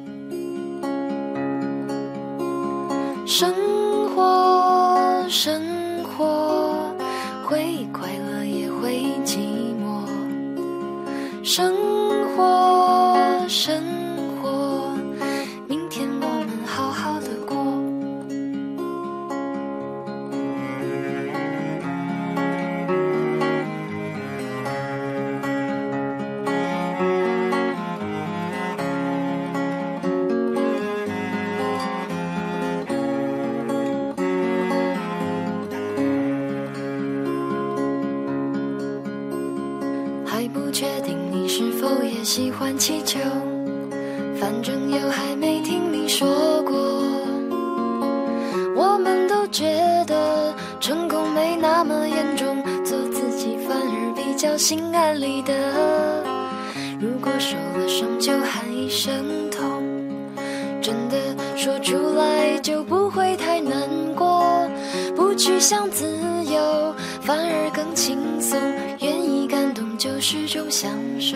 生活，生活，会快乐也会寂寞。生活，生活，明天我们好好的过。还不确定你是否也喜欢气球，反正又还没听你说过。我们都觉得成功没那么严重，做自己反而比较心安理得。如果受了伤就喊一声痛，真的说出来就不会太难过。不去想自由反而更轻松，愿意感动就是种享受。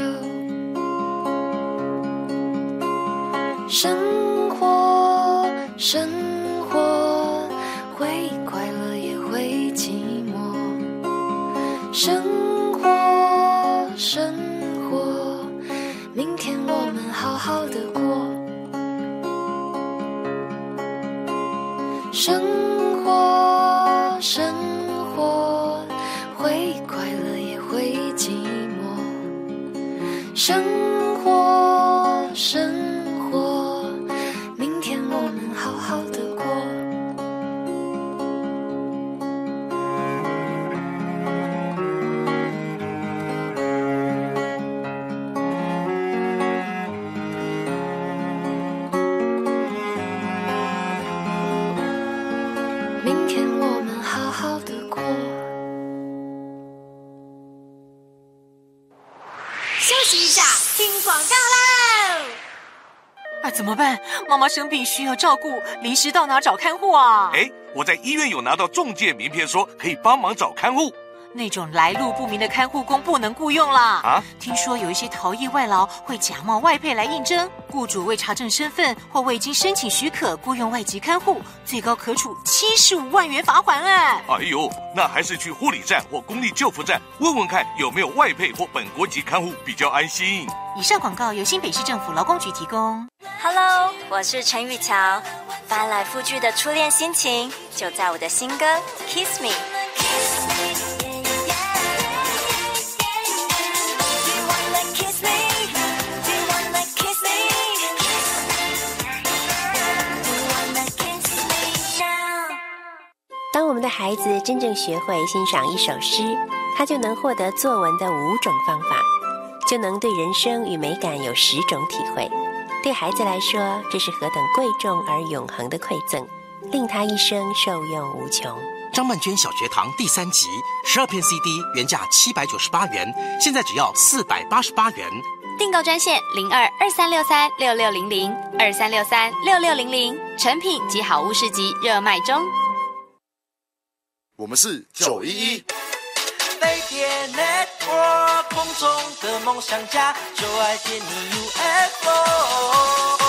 生活生活会快乐也会寂寞，生活生活明天我们好好的过。生活生活会快乐也会寂寞，生活生活明天我们好好的过。明天我们好好的过。 休息一下，听广告喽！ 啊，怎么办？妈妈生病需要照顾，临时到哪找看护啊？ 哎，我在医院有拿到仲介名片，说可以帮忙找看护。 那种来路不明的看护工不能雇佣啦！ 啊， 听说有一些逃逸外劳会假冒外配来应征，雇主未查证身份或未经申请许可雇佣外籍看护，最高可处七十五万元罚款哎！ 哎呦，那还是去护理站或公立救护站问问看有没有外配或本国籍看护比较安心。 以上广告由新北市政府劳工局提供。 Hello， 我是陈玉乔，翻来覆去的初恋心情就在我的新歌《Kiss Me》。 当我们的孩子真正学会欣赏一首诗，他就能获得作文的五种方法，就能对人生与美感有十种体会。对孩子来说，这是何等贵重而永恒的馈赠，令他一生受用无穷。 张曼娟小学堂第三集，十二片 C D 原价七百九十八元，现在只要四百八十八元。 订购专线零二二三六三六六零零二三六三六六零零，成品及好物市集热卖中。 我们是九一一飞碟 Network， 空中的梦想家，就爱点你 U F O。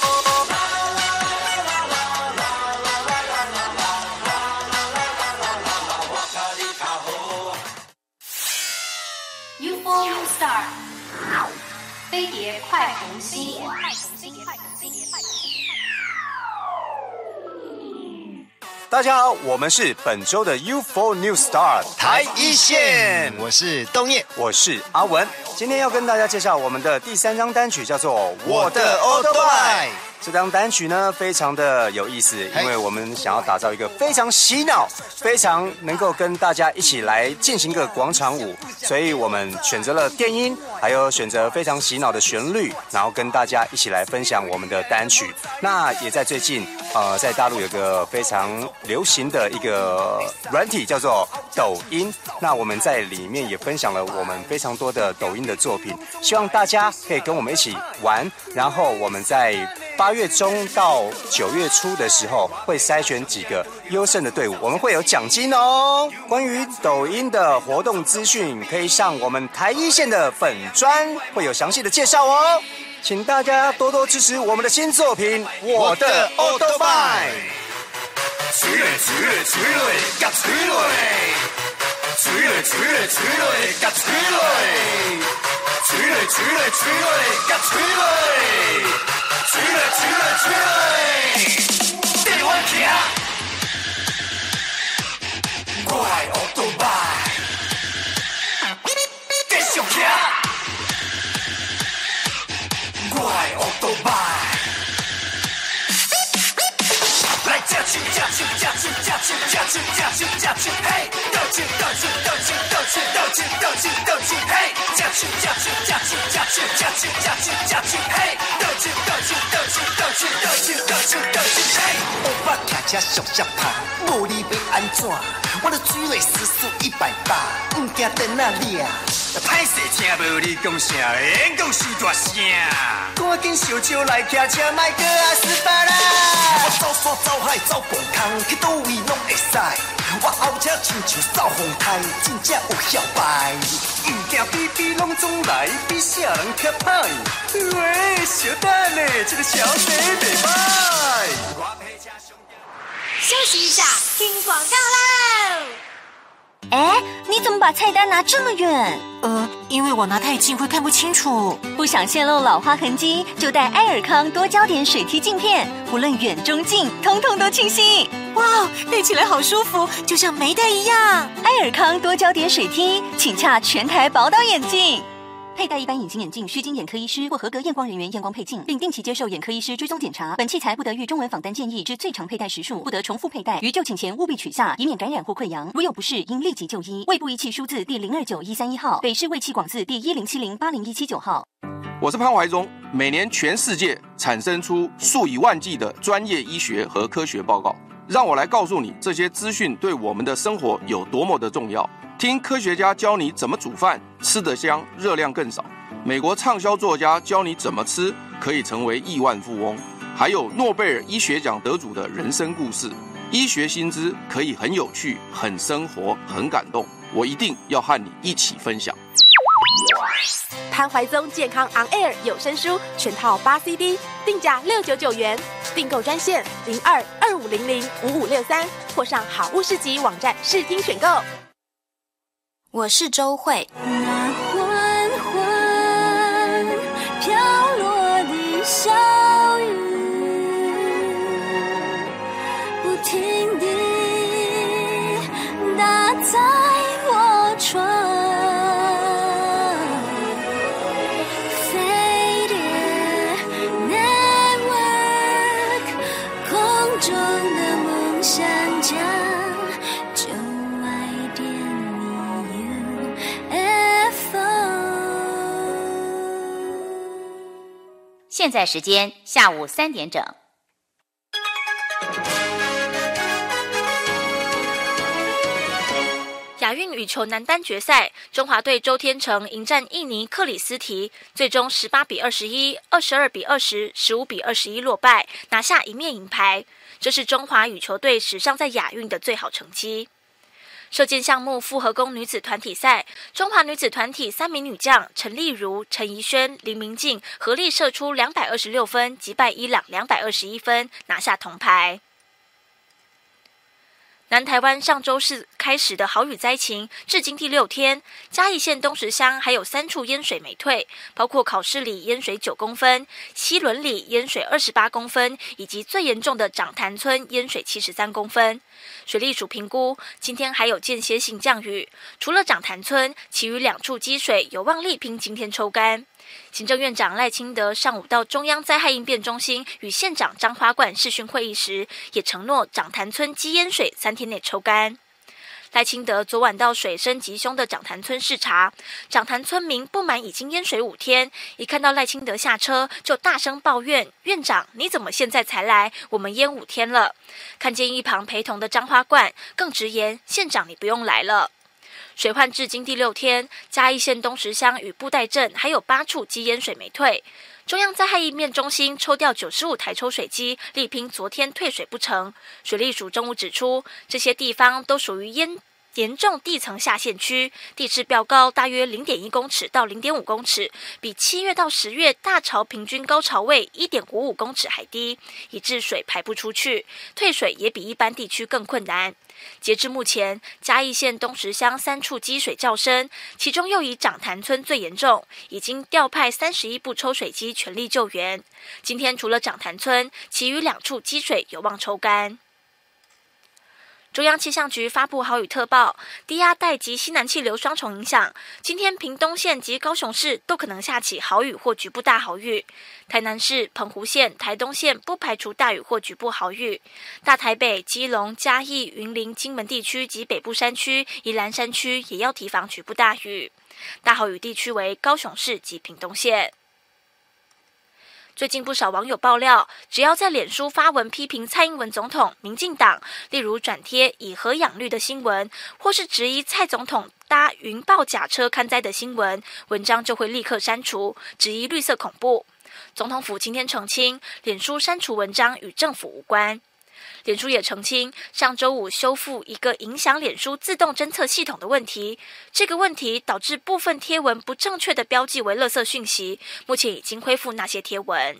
U F O New Star， 飞碟快红星。 大家好，我们是本周的 U F O New Star 台一线， 我是东叶， 我是阿文。今天要跟大家介绍我们的第三张单曲，叫做《我的 Autobike》。这张单曲呢，非常的有意思，因为我们想要打造一个非常洗脑、非常能够跟大家一起来进行个广场舞，所以我们选择了电音，还有选择非常洗脑的旋律，然后跟大家一起来分享我们的单曲。那也在最近，呃，在大陆有个非常流行的一个软体叫做抖音，那我们在里面也分享了我们非常多的抖音的作品，希望大家可以跟我们一起玩，然后我们在八月中到九月初的时候会筛选几个优胜的队伍，我们会有奖金哦。关于抖音的活动资讯，可以上我们台一线的粉专，会有详细的介绍哦。请大家多多支持我们的新作品《我的 Autobike》。 吹嘞吹嘞吹嘞，甲吹嘞！吹嘞吹嘞吹嘞，甲吹嘞！吹嘞吹嘞吹嘞，甲吹嘞！吹嘞吹嘞吹嘞，跟我行！我的 Autobike， 继续行！我的 Autobike。来驾训驾训驾训驾训驾训驾训驾训，嘿！倒进倒进倒进倒进倒去斗去斗去嘿，架去架去架去架去架去架去架去嘿，斗去斗去斗去斗去斗去斗去斗去嘿。 我把骑车上下拍，无你要安怎？我的水位时速一百八，唔惊电哪掠。歹势听无你讲啥，会讲是大声。赶紧烧酒来骑车，莫搁阿斯巴啦。我走山走海走公空，去倒位拢会使。我后车亲像扫风台，真正有效牌。唔惊比比拢总来，比啥人较歹。喂，小蛋呢？这个小姐袂歹。 休息一下，听广告喽。 哎，你怎么把菜单拿这么远？ 呃，因为我拿太近会看不清楚。 不想泄露老花痕迹，就带埃尔康多焦点水滴镜片，不论远中近，通通都清晰。 哇，戴起来好舒服，就像没戴一样。 埃尔康多焦点水滴，请洽全台宝岛眼镜。佩戴一般隐形眼镜需经眼科医师或合格验光人员验光配镜，并定期接受眼科医师追踪检查。本器材不得逾中文访单建议之最长佩戴时数，不得重复佩戴。于就寝前务必取下，以免感染或溃疡。如有不适，应立即就医。卫部仪器书字第零二九一三一号，北市卫气广字第一零七零八零一七九号。 我是潘怀忠。每年全世界产生出数以万计的专业医学和科学报告，让我来告诉你这些资讯对我们的生活有多么的重要。听科学家教你怎么煮饭，吃得香，热量更少。美国畅销作家教你怎么吃可以成为亿万富翁，还有诺贝尔医学奖得主的人生故事。医学新知可以很有趣、很生活、很感动，我一定要和你一起分享。 潘怀宗健康 On Air 有声书全套八 C D， 定价六百九十九元，订购专线零二二五零零五五六三，或上好物市集网站试听选购。 我是周慧。 那缓缓飘落的小雨，不停地打在我窗，飞碟 Network 空中的梦想家。 现在时间下午三点整。 亚运羽球男单决赛，中华队周天成迎战印尼克里斯提，最终十八比二十一、二十二比二十、十五比二十一落败，拿下一面银牌。这是中华羽球队史上在亚运的最好成绩。射箭项目复合弓女子团体赛，中华女子团体三名女将陈丽如、陈怡萱、林明静合力射出两百二十六分，击败伊朗两百二十一分，拿下铜牌。南台湾上周四开始的豪雨灾情，至今第六天，嘉义县东石乡还有三处淹水没退，包括考试里淹水九公分，西仑里淹水二十八公分，以及最严重的长潭村淹水七十三公分。水利署评估，今天还有间歇性降雨，除了长潭村，其余两处积水有望力拼今天抽干。行政院长赖清德上午到中央灾害应变中心与县长张花冠视讯会议时，也承诺长潭村积淹水三天内抽干。赖清德昨晚到水深极凶的长潭村视察，长潭村民不满已经淹水五天，一看到赖清德下车就大声抱怨：“院长，你怎么现在才来？我们淹五天了。”看见一旁陪同的张花冠，更直言：“县长，你不用来了。”水患至今第六天，嘉义县东石乡与布袋镇还有八处积淹水没退。中央灾害应变中心抽调九十五台抽水机，力拼昨天退水不成。水利署中午指出，这些地方都属于淹严重地层下陷区，地势标高大约 零点一公尺到 零点五公尺，比七月到十月大潮平均高潮位 一点五五公尺还低，以致水排不出去，退水也比一般地区更困难。截至目前，嘉义县东石乡三处积水较深，其中又以长潭村最严重，已经调派三十一部抽水机全力救援。今天除了长潭村，其余两处积水有望抽干。 中央气象局发布豪雨特报，低压带及西南气流双重影响，今天屏东县及高雄市都可能下起豪雨或局部大豪雨。台南市、澎湖县、台东县不排除大雨或局部豪雨。大台北、基隆、嘉义、云林、金门地区及北部山区、宜兰山区也要提防局部大雨。大豪雨地区为高雄市及屏东县。最近不少网友爆料，只要在脸书发文批评蔡英文总统、民进党，例如转贴以核养绿的新闻，或是质疑蔡总统搭云豹假车勘灾的新闻，文章就会立刻删除，质疑绿色恐怖。总统府今天澄清，脸书删除文章与政府无关。脸书也澄清，上周五修复一个影响脸书自动侦测系统的问题，这个问题导致部分贴文不正确的标记为垃圾讯息，目前已经恢复那些贴文。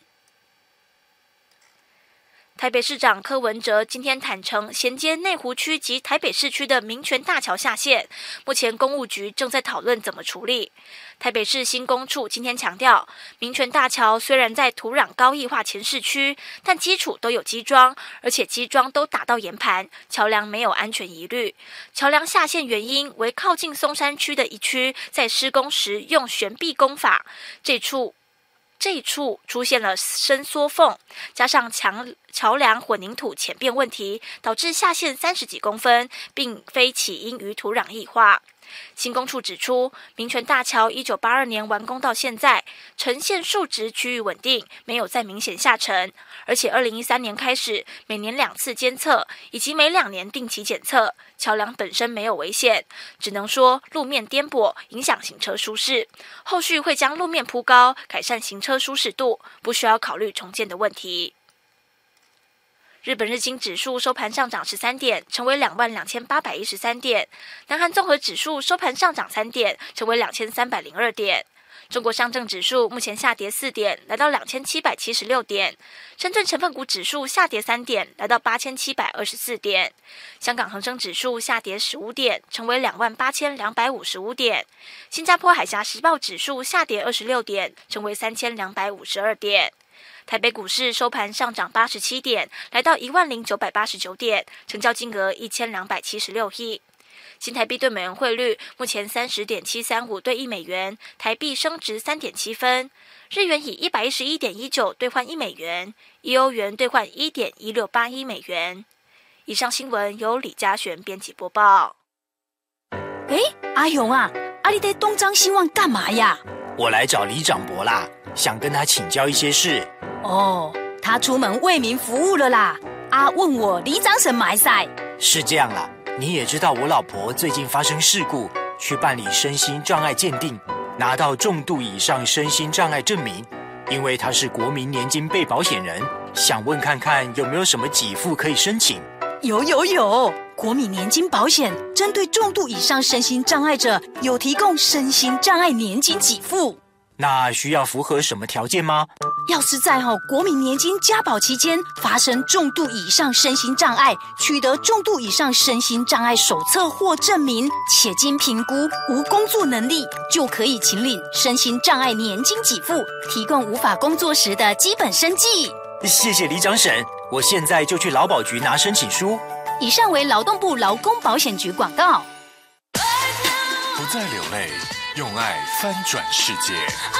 台北市长柯文哲今天坦承，衔接内湖区及台北市区的民权大桥下线，目前公务局正在讨论怎么处理。台北市新工处今天强调，民权大桥虽然在土壤高液化前市区，但基础都有基桩，而且基桩都打到岩盘，桥梁没有安全疑虑。桥梁下线原因为靠近松山区的一区在施工时用悬臂工法，这处这一处出现了伸缩缝，加上墙桥梁混凝土浅变问题，导致下陷三十几公分，并非起因于土壤液化。新工处指出，民权大桥一九八二年完工到现在，呈现数值趋于稳定，没有再明显下沉。而且二零一三年开始，每年两次监测，以及每两年定期检测，桥梁本身没有危险，只能说路面颠簸，影响行车舒适。后续会将路面铺高，改善行车舒适度，不需要考虑重建的问题。日本日经指数收盘上涨十三点，成为两万两千八百一十三点。南韩综合指数收盘上涨三点，成为两千三百零二点。中国上证指数目前下跌四点，来到两千七百七十六点。深圳成分股指数下跌三点，来到八千七百二十四点。香港恒生指数下跌十五点，成为两万八千两百五十五点。新加坡海峡时报指数下跌二十六点，成为三千两百五十二点。台北股市收盘上涨八十七点，来到一万零九百八十九点，成交金额一千两百七十六亿。新台币对美元汇率目前三十点七三五对一美元，台币升值三点七分。日元以一百一十一点一九兑换一美元，一欧元兑换一点一六八一美元。以上新闻由李嘉璇编辑播报。 哎，阿勇啊，阿你在东张西望干嘛呀？ 我来找李长博啦，想跟他请教一些事。 哦，他出门为民服务了啦。啊，问我里长什么赛？ 是这样啦，你也知道我老婆最近发生事故，去办理身心障碍鉴定，拿到重度以上身心障碍证明。因为她是国民年金被保险人，想问看看有没有什么给付可以申请。 有有有，国民年金保险针对重度以上身心障碍者，有提供身心障碍年金给付。 那需要符合什么条件吗？ 要是在哦国民年金加保期间发生重度以上身心障碍，取得重度以上身心障碍手册或证明，且经评估无工作能力，就可以请领身心障碍年金给付，提供无法工作时的基本生计。 谢谢里长婶，我现在就去劳保局拿申请书。 以上为劳动部劳工保险局广告。 不再流泪，用爱翻转世界。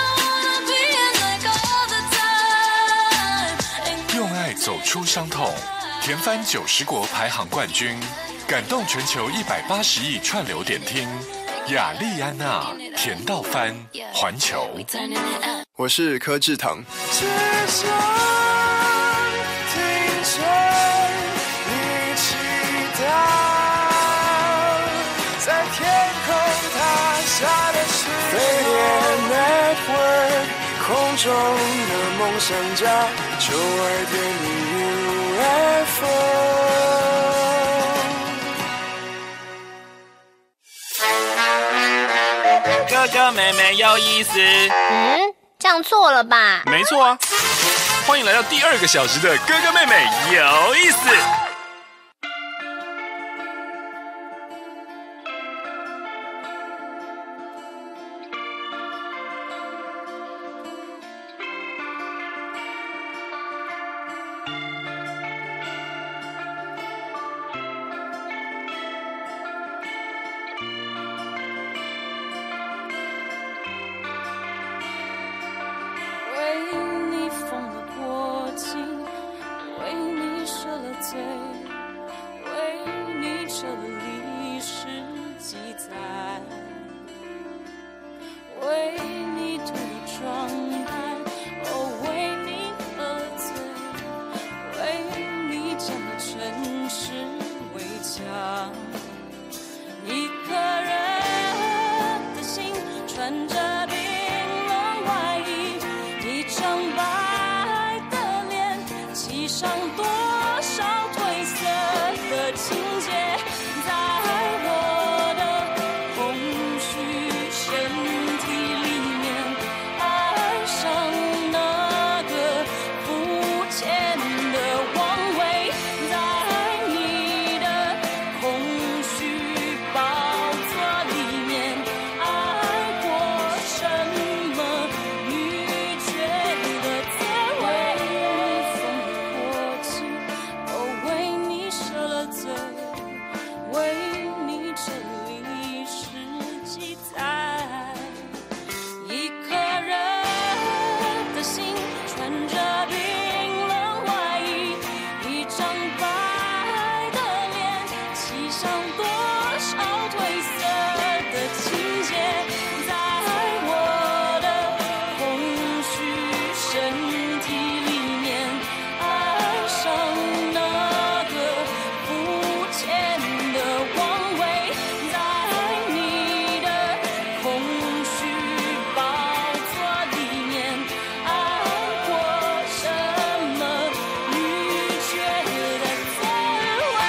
用爱走出伤痛，甜翻九十国排行冠军，感动全球一百八十亿串流点听。雅丽安娜甜到翻环球。 我是柯志腾。 只想听见你祈祷，在天空塌下的时候，飞碟 Network 空中的梦想家，就爱电影 U F O。 哥哥妹妹有意思。 嗯，这样错了吧？ 没错啊。欢迎来到第二个小时的哥哥妹妹有意思。 多少褪色的情节，在我的空虚身体里面，爱上那个肤浅的妄为，在你的空虚宝座里面，爱过什么女爵的滋味？风过境，都为你舍了罪，为你整理史记载。一颗人的心穿着冰冷外衣，一张白的脸，漆上多少褪色的情节，在我的空虚身体里面，爱上那个肤浅的妄为，在你的空虚宝座里面，爱过什么女爵的滋味？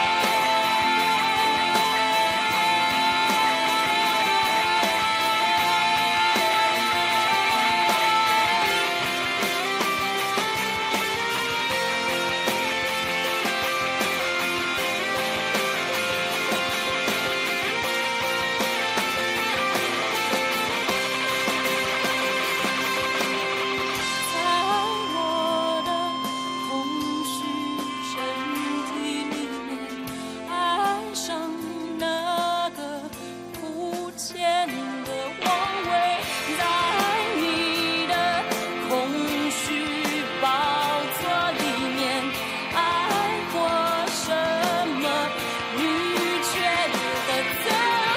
在我的空虚身体里面，爱上那个肤浅的妄为，在你的空虚宝座里面，爱过什么女爵的滋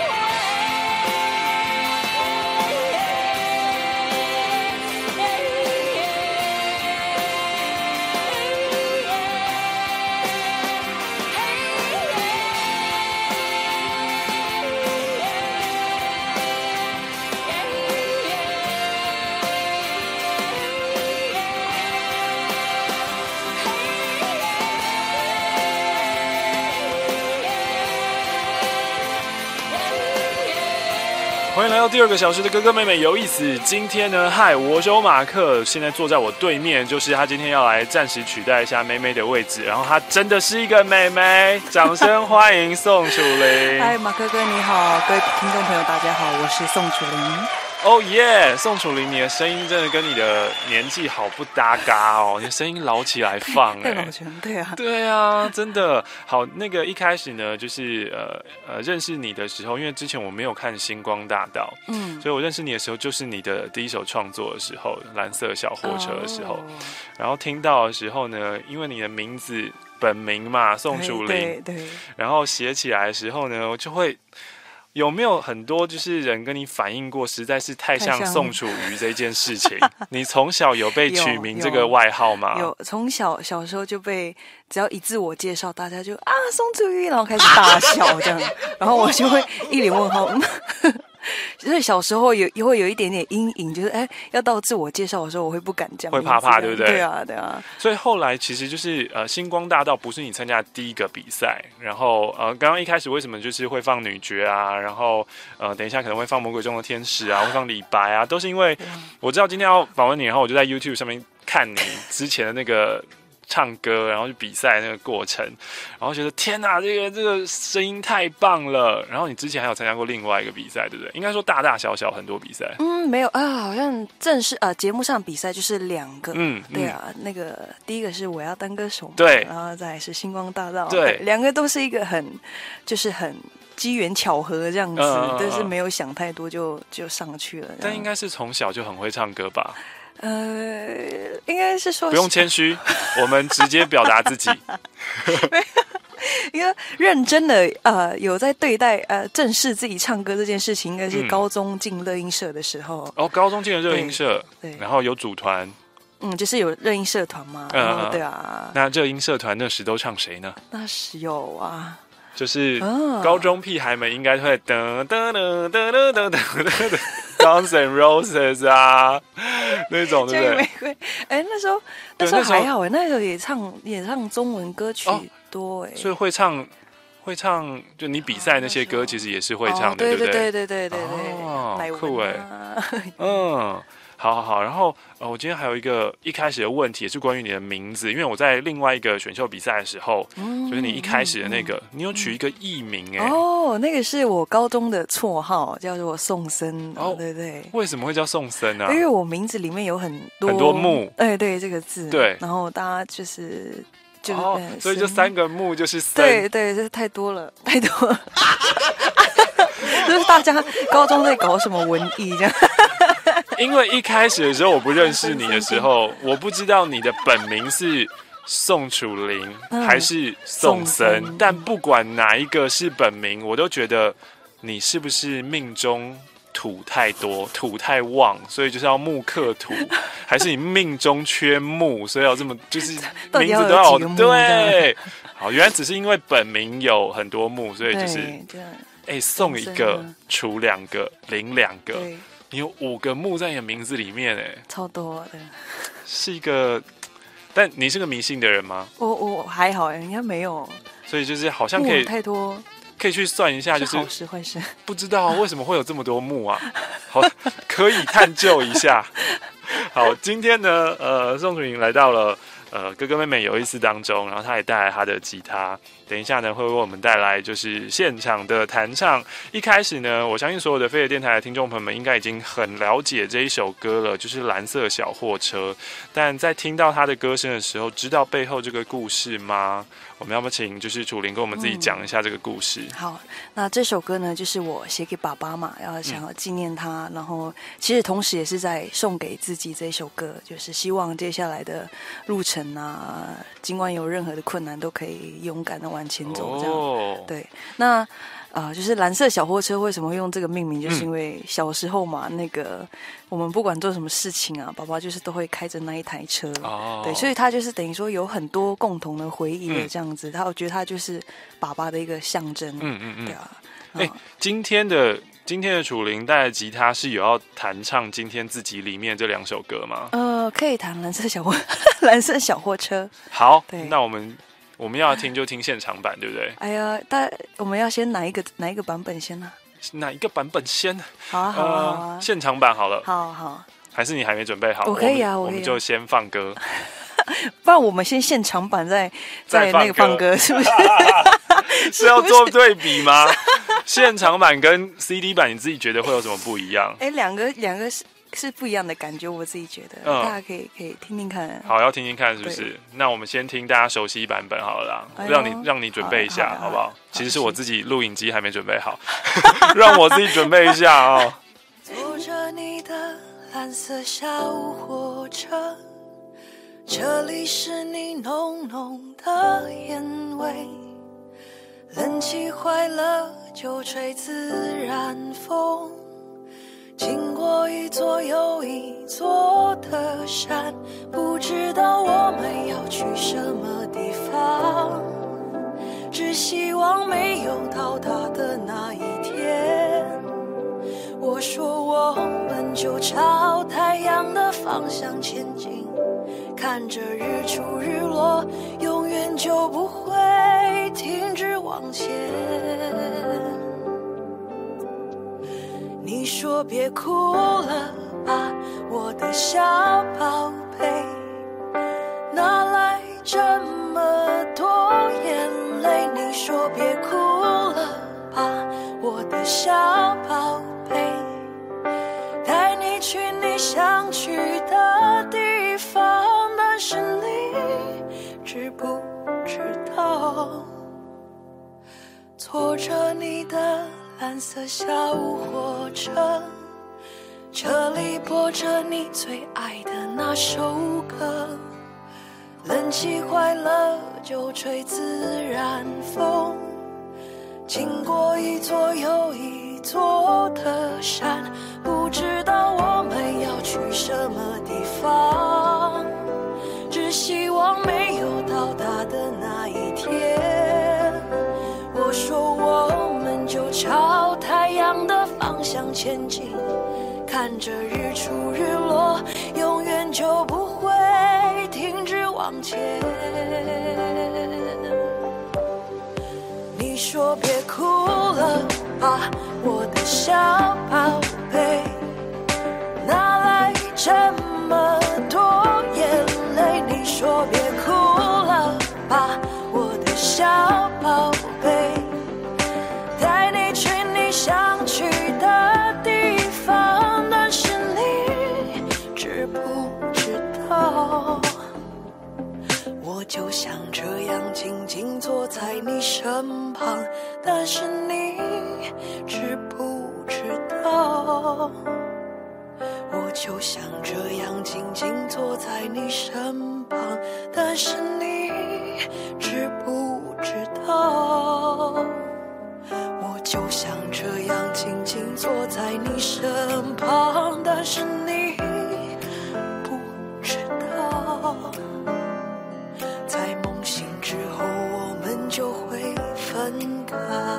欢迎来到第二个小时的哥哥妹妹有意思。今天呢，嗨，我是欧马克，现在坐在我对面，就是他今天要来暂时取代一下妹妹的位置，然后她真的是一个妹妹，掌声欢迎宋楚玲。 嗨，马克哥你好，各位听众朋友大家好，我是宋楚玲。 哦耶，宋楚玲，你的声音真的跟你的年纪好不搭嘎哦，你的声音老起来放哎、 太老全，对啊， 对啊，真的好。那个一开始呢，就是呃呃认识你的时候，因为之前我没有看《星光大道》，嗯，所以我认识你的时候，就是你的第一首创作的时候，《蓝色小火车》的时候，哦、然后听到的时候呢，因为你的名字本名嘛，宋楚玲， 对 对, 对， 然后写起来的时候呢，我就会。有没有很多就是人跟你反映过，实在是太像宋楚瑜这件事情？你从小有被取名这个外号吗？ 有，从小小时候就被，只要一自我介绍，大家就啊宋楚瑜，然后开始大笑这样，然后我就会一脸问号。就是小时候有也会有一点点阴影，就是哎，要到自我介绍的时候，我会不敢讲， 会怕怕，对不对？ 对啊，对啊。 所以后来其实就是呃，星光大道不是你参加的第一个比赛，然后呃，刚刚一开始为什么就是会放女爵啊，然后呃，等一下可能会放魔鬼中的天使啊，会放李白啊，都是因为我知道今天要访问你，然后我就在 YouTube 上面看你之前的那个。唱歌，然后去比赛那个过程，然后觉得天哪，这个这个声音太棒了。然后你之前还有参加过另外一个比赛，对不对？应该说大大小小很多比赛。 嗯，没有啊，好像正式啊节目上比赛就是两个。嗯，对啊，嗯、那个第一个是我要当歌手嘛， 对， 然后再来是星光大道， 对， 两个都是一个很就是很。机缘巧合这样子，嗯、但是没有想太多就就上去了。 但应该是从小就很会唱歌吧？ 呃，应该是说不用谦虚，我们直接表达自己。 因为认真的呃有在对待呃正视自己唱歌这件事情，应该是高中进热音社的时候。 嗯、哦，高中进了热音社，对，然后有组团。 嗯，就是有热音社团嘛。嗯、呃，对啊。 那热音社团那时都唱谁呢？ 那时有啊。 就是高中屁孩们应该会噔噔噔噔噔噔噔噔 Guns N' Roses 啊， 那种，对不对？ 玫瑰，哎，那时候那时候还好哎，那时候也唱也唱中文歌曲多哎， 所以会唱会唱，就你比赛那些歌，其实也是会唱的，对不对？ 对对对对对对， 哦，酷哎，嗯。好好好，然后呃，我今天还有一个一开始的问题，也是关于你的名字，因为我在另外一个选秀比赛的时候，嗯、就是你一开始的那个，嗯、你有取一个艺名哎。 哦，那个是我高中的绰号，叫做宋森。哦，对对。 为什么会叫宋森呢、啊？ 因为我名字里面有很多很多木， 哎，对这个字， 对， 然后大家就是就、 哦呃、 所以就三个木就是森， 对对，这太多了，太多了。就是大家高中在搞什么文艺这样。 因为一开始的时候我不认识你的时候，我不知道你的本名是宋楚玲、嗯、还是宋森，但不管哪一个是本名，我都觉得你是不是命中土太多，土太旺，所以就是要木克土，还是你命中缺木，所以要这么就是名字都要对。好，原来只是因为本名有很多木，所以就是哎、欸、宋一个，楚两个，玲两个。你有五个木在你的名字里面，哎， 超多的， 是一个。但你是个迷信的人吗？ 我我还好，应该没有。 所以就是好像可以太多， 可以去算一下，就是好事坏事， 不知道为什么会有这么多木啊？好，可以探究一下。好，今天呢，呃，宋楚玲来到了呃哥哥妹妹有意思当中，然后他也带来他的吉他。等一下呢，会为我们带来就是现场的弹唱。一开始呢，我相信所有的飞碟电台的听众朋友们应该已经很了解这一首歌了，就是《蓝色小货车》。但在听到他的歌声的时候，知道背后这个故事吗？我们要不请就是楚玲跟我们自己讲一下这个故事、嗯。 好，那这首歌呢，就是我写给爸爸嘛，要想要纪念他，嗯、然后其实同时也是在送给自己这一首歌，就是希望接下来的路程啊，尽管有任何的困难，都可以勇敢的往前走。这样、哦、对。那呃，就是蓝色小货车为什么会用这个命名？就是因为小时候嘛，嗯、那个我们不管做什么事情啊，爸爸就是都会开着那一台车，哦、对，所以他就是等于说有很多共同的回忆的这样子。嗯、他我觉得他就是爸爸的一个象征。嗯嗯嗯，对啊。 哎、欸，今天的今天的楚玲带的吉他是有要弹唱今天自己里面这两首歌吗？ 呃，可以弹蓝色小货蓝色小货车。 好，对，那我们。我们要听就听现场版，对不对？ 哎呀，但我们要先哪一个哪一个版本先呢、啊？ 哪一个版本先？ 好啊，好啊，呃、好啊现场版好了。 好好。 还是你还没准备好？ 我可以啊， 我, 我, 我们就先放歌。 不然我们先现场版再再那个放歌，是不是？ 是要做对比吗？现场版跟 C D 版，你自己觉得会有什么不一样？ 哎，两个两个是。是不一样的感觉，我自己觉得，嗯、大家可以可以听听看。 好，要听听看是不是？那我们先听大家熟悉版本好了啦，哎、让你让你准备一下，好, 好不好？好其实是我自己录影机还没准备好，让我自己准备一下啊、哦。 坐着你的蓝色小火车，这里是你浓浓的烟味，冷气坏了就吹自然风。经过一座又一座的山，不知道我们要去什么地方，只希望没有到达的那一天。我说我们就朝太阳的方向前进，看着日出日落，永远就不会停止往前。你说别哭了吧，我的小宝贝，哪来这么多眼泪？你说别哭了吧，我的小宝贝，带你去你想去的地方，但是你知不知道，坐着你的蓝色小火车，车里播着你最爱的那首歌，冷气坏了就吹自然风，经过一座又一座的山，不知道我们要去什么地方，只希望没有到达的那一天。我说我们就朝太阳的方向前进，看着日出日落，永前。你说别哭了吧，我的小宝贝，哪来这么多眼泪？你说别哭了吧，我的小宝贝，带你去你想去的地方，但是你知不知道，我就想这样静静坐在你身旁，但是你知不知道，我就想这样静静坐在你身旁，但是你知不知道，我就想这样静静坐在你身旁，但是你不知道，在梦醒之后我们就会分开。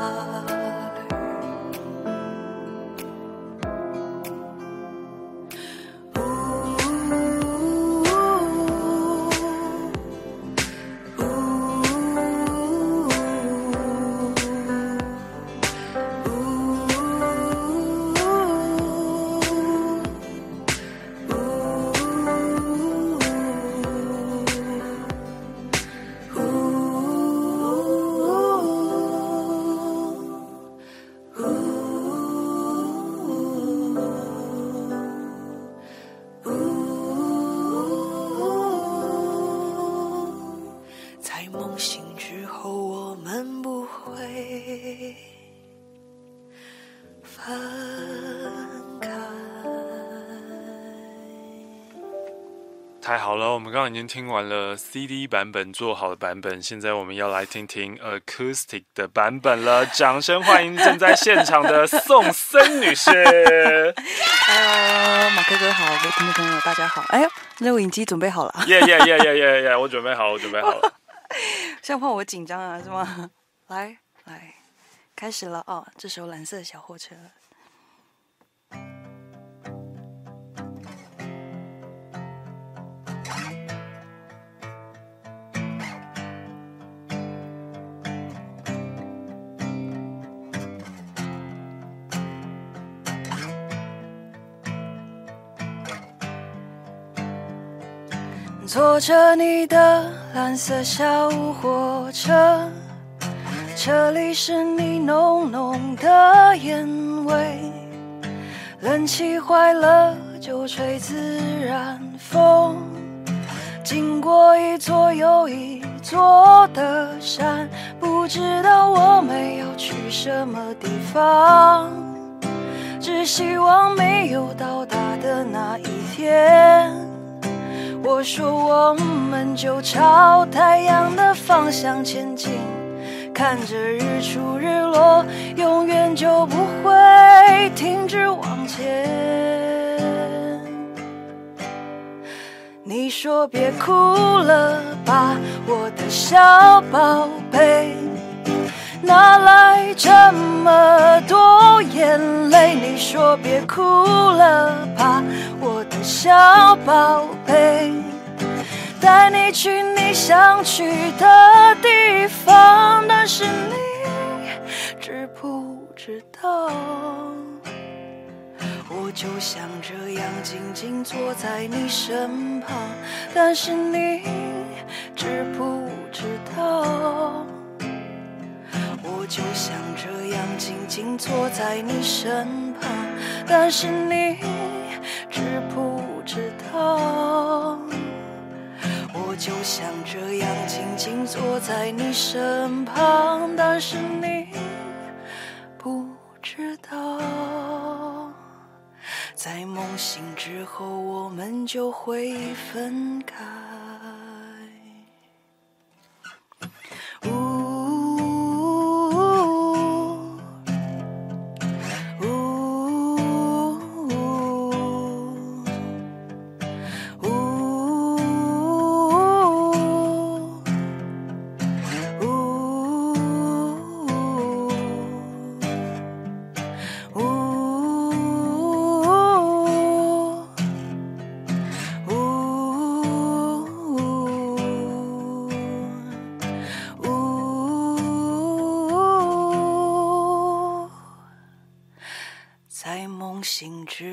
太好了，我们刚刚已经听完了 C D 版本做好的版本，现在我们要来听听 Acoustic 的版本了。掌声欢迎正在现场的宋森女士。 Hello， 马克哥好，各位听众朋友大家好。哎呦，录影机准备好了。 耶耶耶耶耶耶！我准备好了，我准备好了。 像怕我紧张啊，是吗？来来，开始了哦，这首蓝色小货车。坐着你的蓝色小火车，车里是你浓浓的烟味，冷气坏了就吹自然风，经过一座又一座的山，不知道我们要去什么地方，只希望没有到达的那一天，我说我们就朝太阳的方向前进，看着日出日落，永远就不会停止往前。你说别哭了吧，我的小宝贝，哪来这么多眼泪？你说别哭了吧，我的小宝贝，带你去你想去的地方，但是你知不知道，我就想这样静静坐在你身旁，但是你知不知道，我就想这样静静坐在你身旁，但是你知不知道，我就想这样静静坐在你身旁，但是你不知道，在梦醒之后我们就会分开。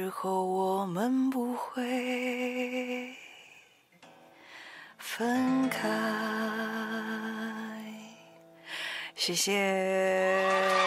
之后我们不会分开。谢谢。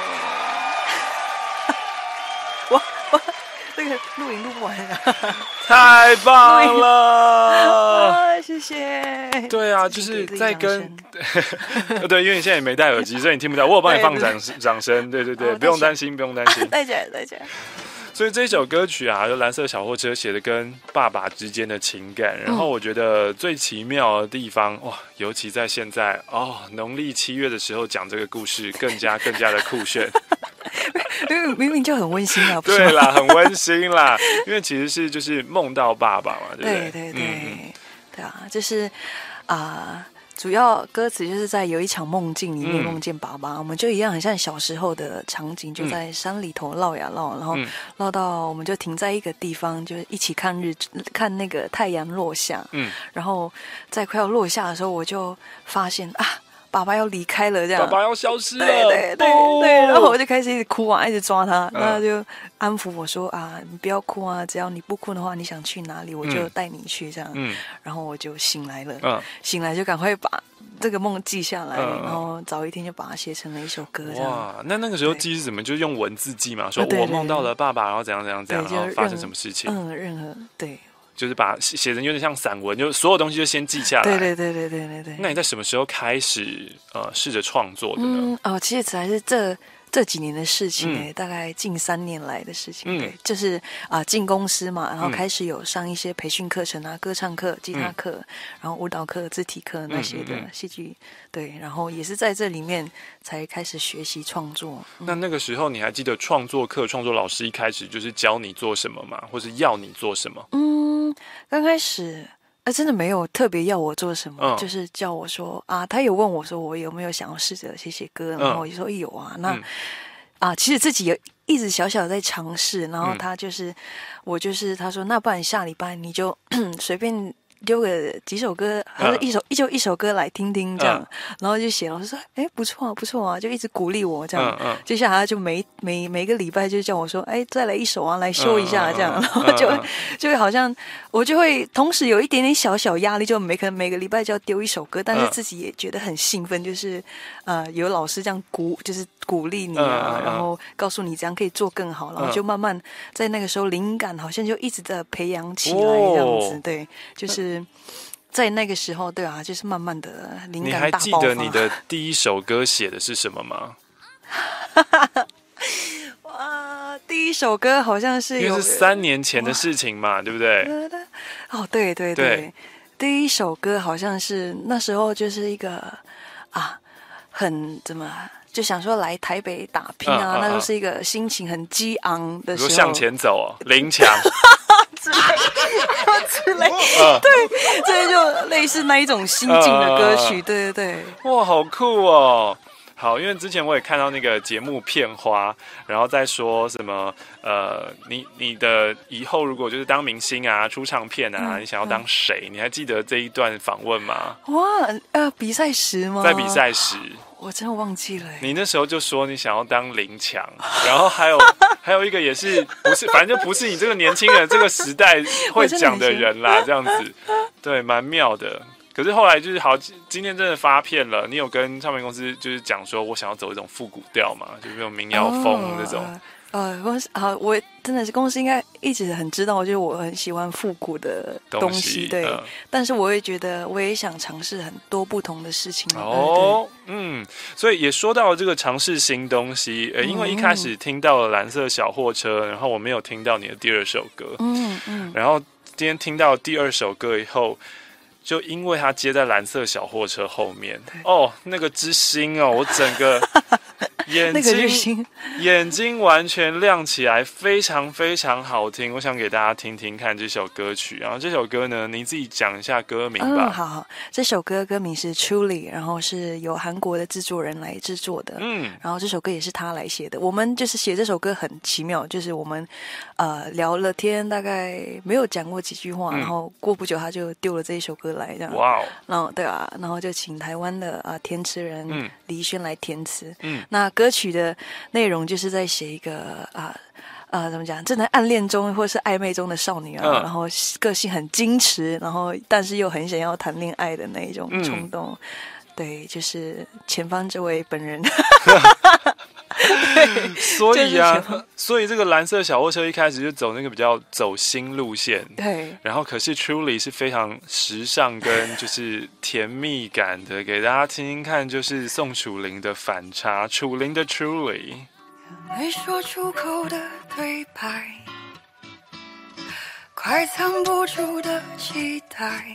我我这个录影录不完了， 太棒了！ 啊，谢谢。 对啊，就是在跟对，因为你现在也没戴耳机，所以你听不到。我有帮你放掌掌声，对对对，不用担心，不用担心。 戴起来，戴起来。 所以这首歌曲啊，就蓝色小货车写的跟爸爸之间的情感，然后我觉得最奇妙的地方哇，尤其在现在哦，农历七月的时候讲这个故事，更加更加的酷炫。 因为明明就很温馨啊，不是对啦，很温馨啦，因为其实是就是梦到爸爸嘛，对不对？ 对对对、嗯、对啊，就是啊。呃主要歌词就是在有一场梦境里面梦见爸爸、嗯，我们就一样很像小时候的场景，就在山里头绕呀绕，然后绕到我们就停在一个地方，就是一起看日看那个太阳落下。嗯，然后在快要落下的时候，我就发现啊，爸爸要离开了，这样， 爸爸要消失了， 对对对、哦、对，然后我就开始一直哭啊，一直抓他，然后他就安抚我说啊，你不要哭啊，只要你不哭的话，你想去哪里我就带你去这样。嗯，然后我就醒来了，嗯，醒来就赶快把这个梦记下来，嗯、然后早一天就把它写成了一首歌。 哇，那那个时候记是怎么？就用文字记嘛，说我梦到了爸爸，然后怎样怎样怎样，然后发生什么事情？ 嗯，任何对。 就是把写成有点像散文，就所有东西就先记下来。 对对对对对对对。 那你在什么时候开始呃试着创作的呢？ 嗯哦，其实才是这这几年的事情哎、欸嗯，大概近三年来的事情。嗯，对，就是啊进公司嘛，然后开始有上一些培训课程啊，歌唱课、吉他课，嗯、然后舞蹈课、字体课那些的戏剧、嗯嗯嗯。对，然后也是在这里面才开始学习创作。 嗯、那那个时候你还记得创作课、创作老师一开始就是教你做什么吗？或是要你做什么？ 嗯，刚开始。呃，真的没有特别要我做什么，嗯、就是叫我说啊，他有问我说我有没有想要试着写写歌，然后我就说有啊。那、嗯、啊，其实自己有一直小小的在尝试，然后他就是、嗯、我就是他说，那不然下礼拜你就随便丢个几首歌，还是一首、嗯、就一首歌来听听这样，嗯、然后就写。老师说，哎，不错啊，不错啊，就一直鼓励我这样。嗯嗯、接下来他就每每每个礼拜就叫我说，哎，再来一首啊，来修一下这样，嗯、然后就、嗯、就会好像我就会同时有一点点小小压力，就每可能每个礼拜就要丢一首歌，但是自己也觉得很兴奋，就是呃有老师这样鼓，就是鼓励你啊，嗯、然后告诉你这样可以做更好，然后就慢慢在那个时候灵感好像就一直在培养起来这样子，哦、对，就是。在那个时候，对啊，就是慢慢的灵感大爆发。 你还记得你的第一首歌写的是什么吗？ 哇，第一首歌好像是有， 因为是三年前的事情嘛，对不对？ 哦，对对 对, 对，第一首歌好像是那时候就是一个啊，很怎么。就想说来台北打拼啊，嗯嗯嗯、那就是一个心情很激昂的时候。 向前走哦，林强之类，之类，嗯、对，这就类似那一种心境的歌曲，嗯、对对对。 哇，好酷哦！好，因为之前我也看到那个节目片花，然后在说什么呃，你你的以后如果就是当明星啊，出唱片啊，嗯、你想要当谁？嗯、你还记得这一段访问吗？ 哇，呃，比赛时吗？ 在比赛时。 我真的忘记了。 你那时候就说你想要当林强，然后还有还有一个也是不是，反正就不是你这个年轻人这个时代会讲的人啦，这样子，对，蛮妙的。可是后来就是好，今天真的发片了，你有跟唱片公司就是讲说我想要走一种复古调嘛，就是那种民谣风那种。哦呃，公司啊，我真的是公司应该一直很知道，就是我很喜欢复古的东西，东西对、嗯。但是我也觉得，我也想尝试很多不同的事情。 哦，嗯，所以也说到了这个尝试新东西。呃，因为一开始听到了蓝色小货车，然后我没有听到你的第二首歌，嗯嗯，然后今天听到第二首歌以后。就因为他接在蓝色小货车后面，哦，那个之星哦，我整个眼睛眼睛完全亮起来，非常非常好听。我想给大家听听看这首歌曲，然后这首歌呢，你自己讲一下歌名吧。 嗯，好好，这首歌歌名是 Truly， 然后是由韩国的制作人来制作的，嗯，然后这首歌也是他来写的。我们就是写这首歌很奇妙，就是我们呃聊了天，大概没有讲过几句话，嗯、然后过不久他就丢了这一首歌来，这样。 哇哦！ 然后对啊，然后就请台湾的啊、呃、填词人、嗯、李轩来填词。嗯，那歌曲的内容就是在写一个啊呃，怎么讲？正在暗恋中或是暧昧中的少女啊， 嗯、 然后个性很矜持，然后但是又很想要谈恋爱的那一种冲动。嗯、对，就是前方这位本人。 所以啊，所以这个蓝色小货车一开始就走那个比较走心路线， 对。 然后可是 Truly 是非常时尚跟就是甜蜜感的，给大家听听看，就是宋楚龄的反差，楚龄的 Truly。 没说出口的对白，快藏不住的期待。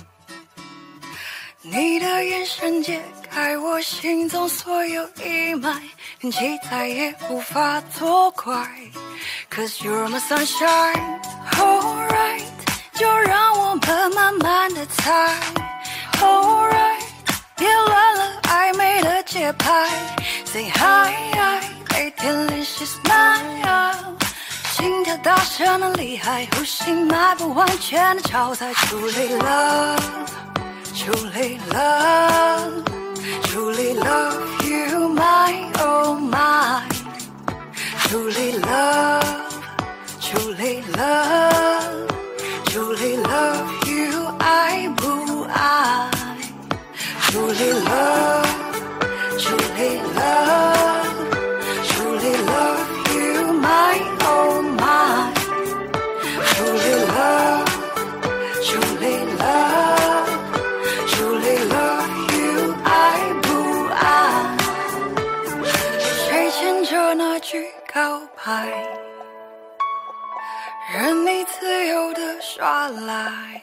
你的眼神解开我心中所有阴霾，连期待也无法作怪。Cause you're my sunshine, alright， 就让我们慢慢的猜 ，alright， 别乱了暧昧的节拍 ，Say hi， 每天练习 smile， 心跳大声的厉害，呼吸迈不完全的超载，处理了。Truly love, truly love you, my oh my. Truly love, truly love, truly love you, I boo I. Truly love, truly love, truly love you, my oh my. Truly love, truly love.Truly love you, I boo I。 谁牵着那句告白，任你自由的耍赖，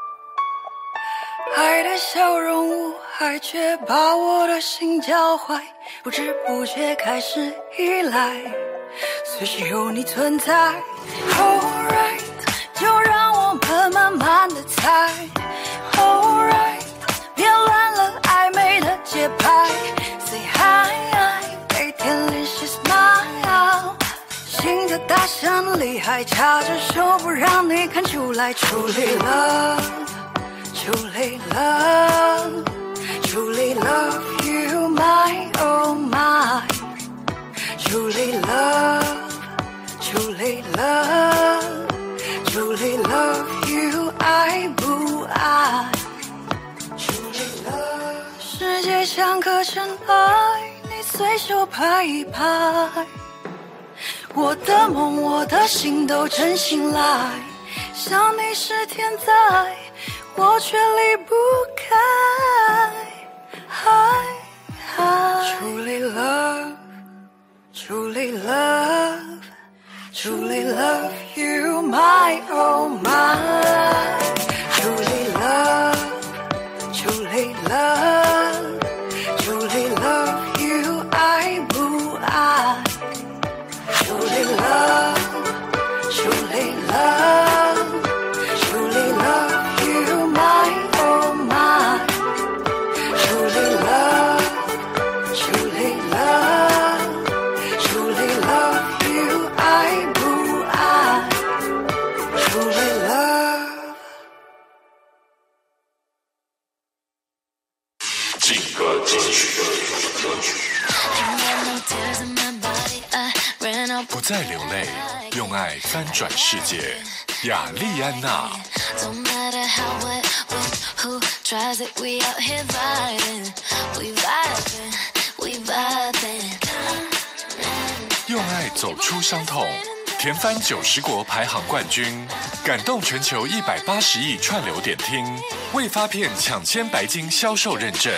爱的笑容无害，却把我的心教坏，不知不觉开始依赖，随时有你存在。Alright， 就让我们慢慢的猜。Alright。别乱了暧昧的节拍 ，Say hi， 每天练习 smile， 心跳大声厉害，掐着手不让你看出来。Truly love, truly love, truly love you, my oh my. Truly love, truly love, truly love you, I boo I.世界像颗尘埃，你随手拍一拍，我的梦我的心都真心来，想你是天灾，我却离不开。Hi, hi. Truly love, truly love, truly love you, my oh my. Truly love, truly love.Truly love you, I boo I. Truly love, truly love, truly love you, my oh my. Truly love, truly love, truly love you, I boo I. Truly love. 劲歌金曲，不再流泪，用爱翻转世界。雅丽安娜。用爱走出伤痛，甜翻九十国排行冠军，感动全球一百八十亿串流点听，未发片抢签白金销售认证。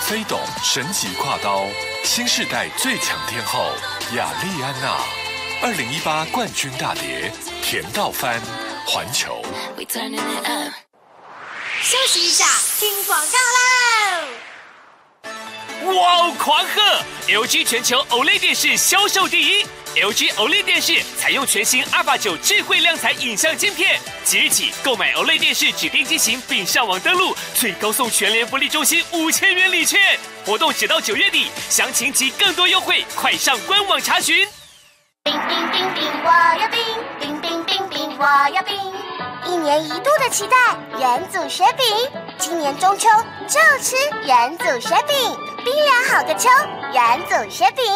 飞懂神级跨刀，新世代最强天后雅丽安娜，二零一八冠军大碟甜到翻，环球。 休息一下，听广告喽！ 哇哦，狂贺 ！L G 全球 O L E D 电视销售第一 ，L G O L E D 电视采用全新 Alpha 九智慧量产影像晶片，即日起购买 O L E D 电视指定机型并上网登录，最高送全联福利中心五千元礼券，活动只到九月底，详情及更多优惠，快上官网查询。 冰冰冰冰，我要冰冰冰冰冰，我要冰。一年一度的期待，元祖雪饼，今年中秋就吃元祖雪饼，冰凉好个秋，元祖雪饼。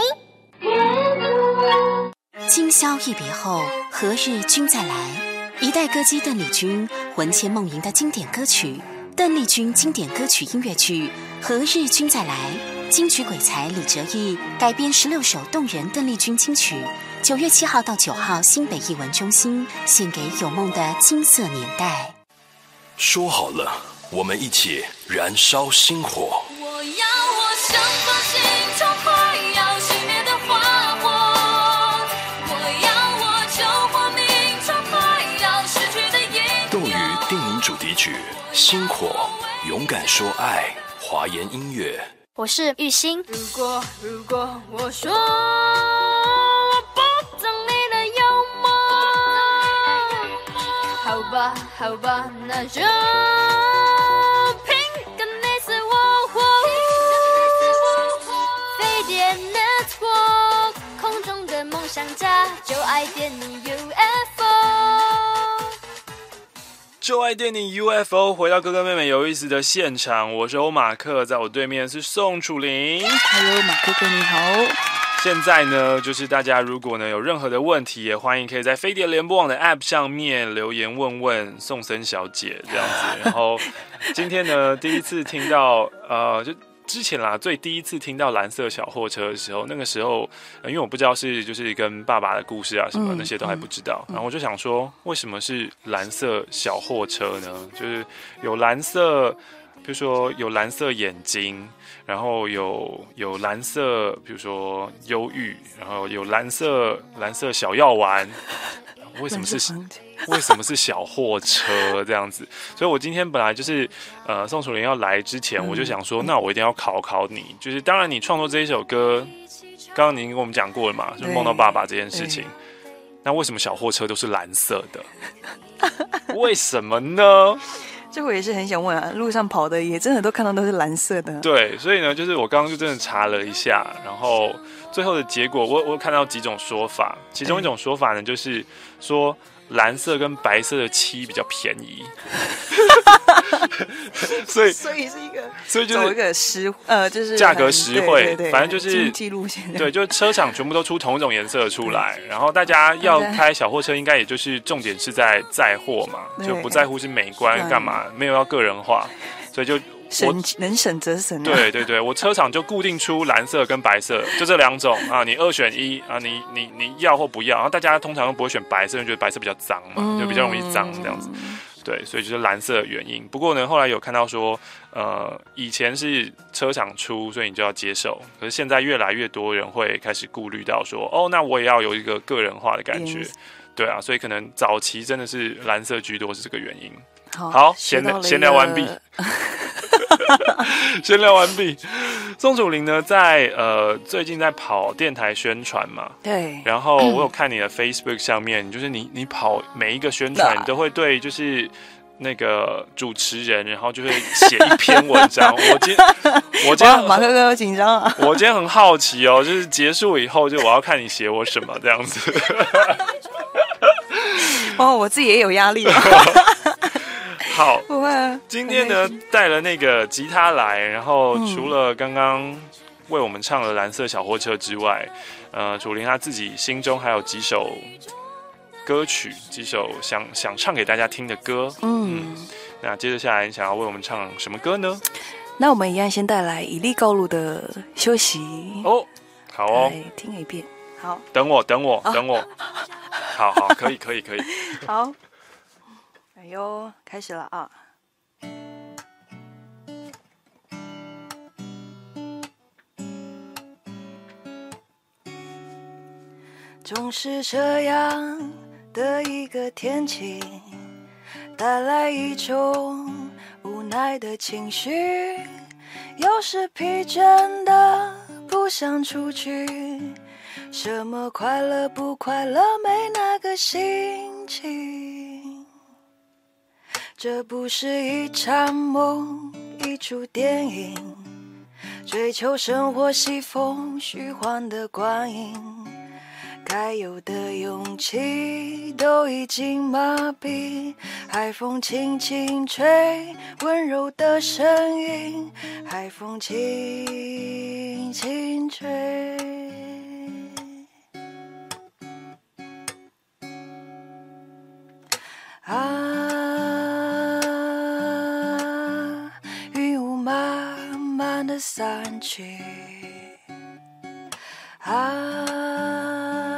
今宵一别后，何日君再来？一代歌姬邓丽君魂牵梦萦的经典歌曲，邓丽君经典歌曲音乐剧《何日君再来》，金曲鬼才李哲毅改编十六首动人邓丽君金曲。九月七号到九号，新北艺文中心献给有梦的金色年代。 说好了，我们一起燃烧星火。 我要我像颗心中快要熄灭的花火，我要我救活命中快要失去的烟火。 斗鱼电影主题曲《星火》，勇敢说爱，华研音乐。 我是玉兴。 如果如果我说我不懂你的幽默，好吧好吧，那就拼个你死我活。飞碟 Network 空中的梦想家，就爱电你 U F O。 就爱电你 U F O 回到哥哥妹妹有意思的现场，我是欧马克，在我对面是宋楚玲。 Hello， 马哥哥你好。 现在呢，就是大家如果呢有任何的问题，也欢迎可以在飞碟联播网的 App 上面留言问问宋森小姐这样子。然后今天呢，第一次听到呃，就之前啦，最第一次听到蓝色小货车的时候，那个时候、呃、因为我不知道是就是跟爸爸的故事啊什么、嗯、那些都还不知道、嗯、然后我就想说，为什么是蓝色小货车呢？就是有蓝色，比如说有蓝色眼睛，然后有有蓝色，比如说忧郁，然后有蓝色蓝色小药丸，为什么是为什么是小货车这样子？所以我今天本来就是呃宋楚玲要来之前，我就想说，那我一定要考考你。就是当然你创作这一首歌，刚刚您跟我们讲过了嘛，就是梦到爸爸这件事情。那为什么小货车都是蓝色的？为什么呢？ 这我也是很想问啊，路上跑的也真的都看到都是蓝色的。 对，所以呢，就是我刚刚就真的查了一下，然后最后的结果，我我看到几种说法，其中一种说法呢，就是说蓝色跟白色的漆比较便宜，所以所以是一个， 所以就是走一个实呃，就是价格实惠， 对对对， 反正就是经济路线， 对，就是车厂全部都出同一种颜色出来，然后大家要开小货车，应该也就是重点是在载货嘛，就不在乎是美观干嘛，没有要个人化，所以就。 省能省则省、啊。 对对对，我车厂就固定出蓝色跟白色，就这两种啊，你二选一啊，你你你要或不要。然后大家通常都不会选白色，因为觉得白色比较脏嘛，嗯、就比较容易脏这样子。对，所以就是蓝色的原因。不过呢，后来有看到说，呃，以前是车厂出，所以你就要接受。可是现在越来越多人会开始顾虑到说，哦，那我也要有一个个人化的感觉。对啊，所以可能早期真的是蓝色居多是这个原因。 好， 好，闲聊闲聊完毕。闲聊完毕。宋楚玲呢，在呃最近在跑电台宣传嘛， 对。 然后我有看你的 Facebook 上面，就是你你跑每一个宣传，你都会对就是那个主持人，然后就会写一篇文章。我今我今天马哥哥有紧张啊！ 我今天很好奇哦，就是结束以后，就我要看你写我什么这样子。 哦，我自己也有压力。 好， 不会啊。 今天呢，带了那个吉他来，然后除了刚刚为我们唱了《蓝色小货车》之外，呃，楚玲她自己心中还有几首歌曲，几首想想唱给大家听的歌。嗯，嗯那接着下来，你想要为我们唱什么歌呢？ 那我们一样先带来以利高卢的《休息》 哦，好哦， 来听一遍。好， 等我，等我，等我。好好，可以，可以，可以。 好。哎呦，开始了啊！ 总是这样的一个天气，带来一种无奈的情绪，有时疲倦的不想出去，什么快乐不快乐没那个心情。这不是一场梦，一出电影，追求生活西风虚幻的光影，该有的勇气都已经麻痹，海风轻轻吹，温柔的声音，海风轻轻吹。啊，云雾慢慢的散去，啊，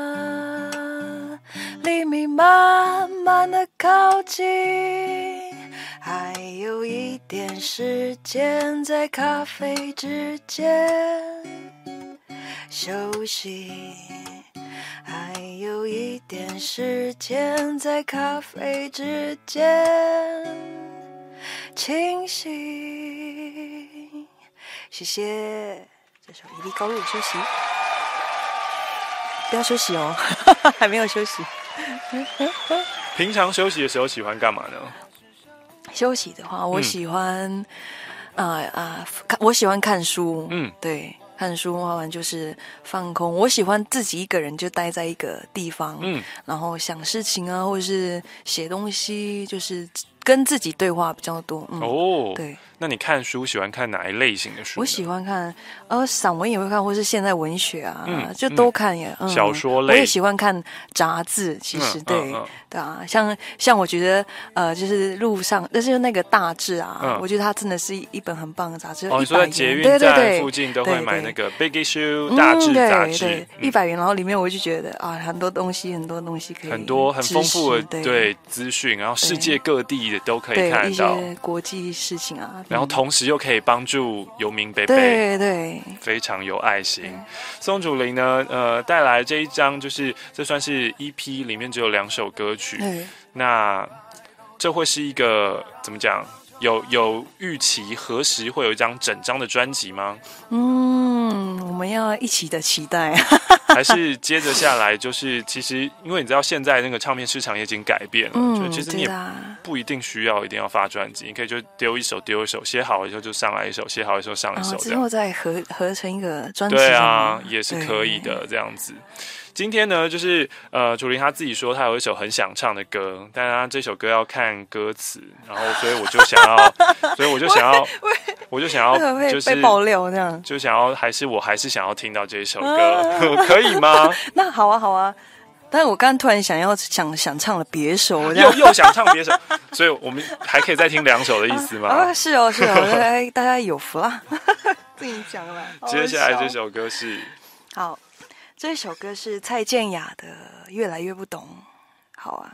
黎明慢慢的靠近，还有一点时间在咖啡之间休息，还有一点时间在咖啡之间清醒。谢谢。这首一粒高露休息，不要休息哦，还没有休息。 平常休息的时候喜欢干嘛呢？ 休息的话，我喜欢，啊、嗯、啊、呃呃，我喜欢看书。嗯，对，看书的话就是放空。我喜欢自己一个人就待在一个地方，嗯，然后想事情啊，或者是写东西，就是跟自己对话比较多。嗯、哦，对。 那你看书喜欢看哪一类型的书？ 我喜欢看，呃，散文也会看，或是现代文学啊，嗯、就都看耶、嗯。 小说类， 我也喜欢看杂志，其实、嗯、对、嗯嗯、对啊，像像我觉得，呃，就是路上，就是那个大志啊，嗯、我觉得它真的是一本很棒的杂志。 哦，你说在捷运站附近都会买那个 Big Issue 大志杂志， 对，一百、嗯、元，然后里面我就觉得啊，很多东西，很多东西可以， 很多很丰富的对资讯，然后世界各地的都可以看到一些国际事情啊， 然后同时又可以。可以帮助游民伯伯， 对对， 非常有爱心。宋祖龄呢，呃，带来这一张，就是这算是 E P 里面只有两首歌曲。那这会是一个怎么讲？有有预期何时会有一张整张的专辑吗？ 嗯，我们要一起的期待。 还是接着下来就是，其实因为你知道现在那个唱片市场也已经改变了，嗯，就其实你也不一定需要一定要发专辑，你可以就丢一首丢一首，写好了以后就上来一首，写好了以后上一首，这样、啊、 之后再合合成一个专辑。 对啊，也是可以的这样子。今天呢，就是呃，祖龄他自己说他有一首很想唱的歌，但他这首歌要看歌词，然后所以我就想要，所以我就想要，我就想要，就是被爆料这样， 就想要，还是我还是想要听到这首歌，啊、可以吗？ 那好啊，好啊。但是我刚刚突然想要想想唱了别首， 又又想唱别首，所以我们还可以再听两首的意思吗？ 啊，是哦，是哦，大家大家有福啦，自己讲了。 接下来这首歌是好。这首歌是蔡健雅的《越来越不懂》，好啊。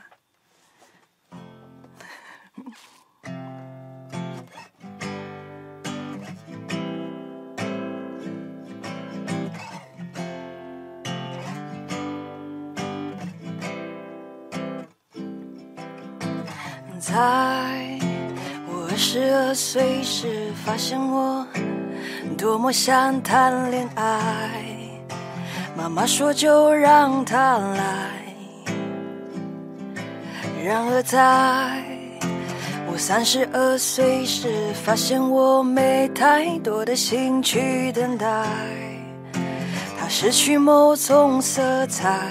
在我二十二岁时，发现我多么想谈恋爱。妈妈说就让他来，然而在我三十二岁时，发现我没太多的兴趣等待，它失去某种色彩，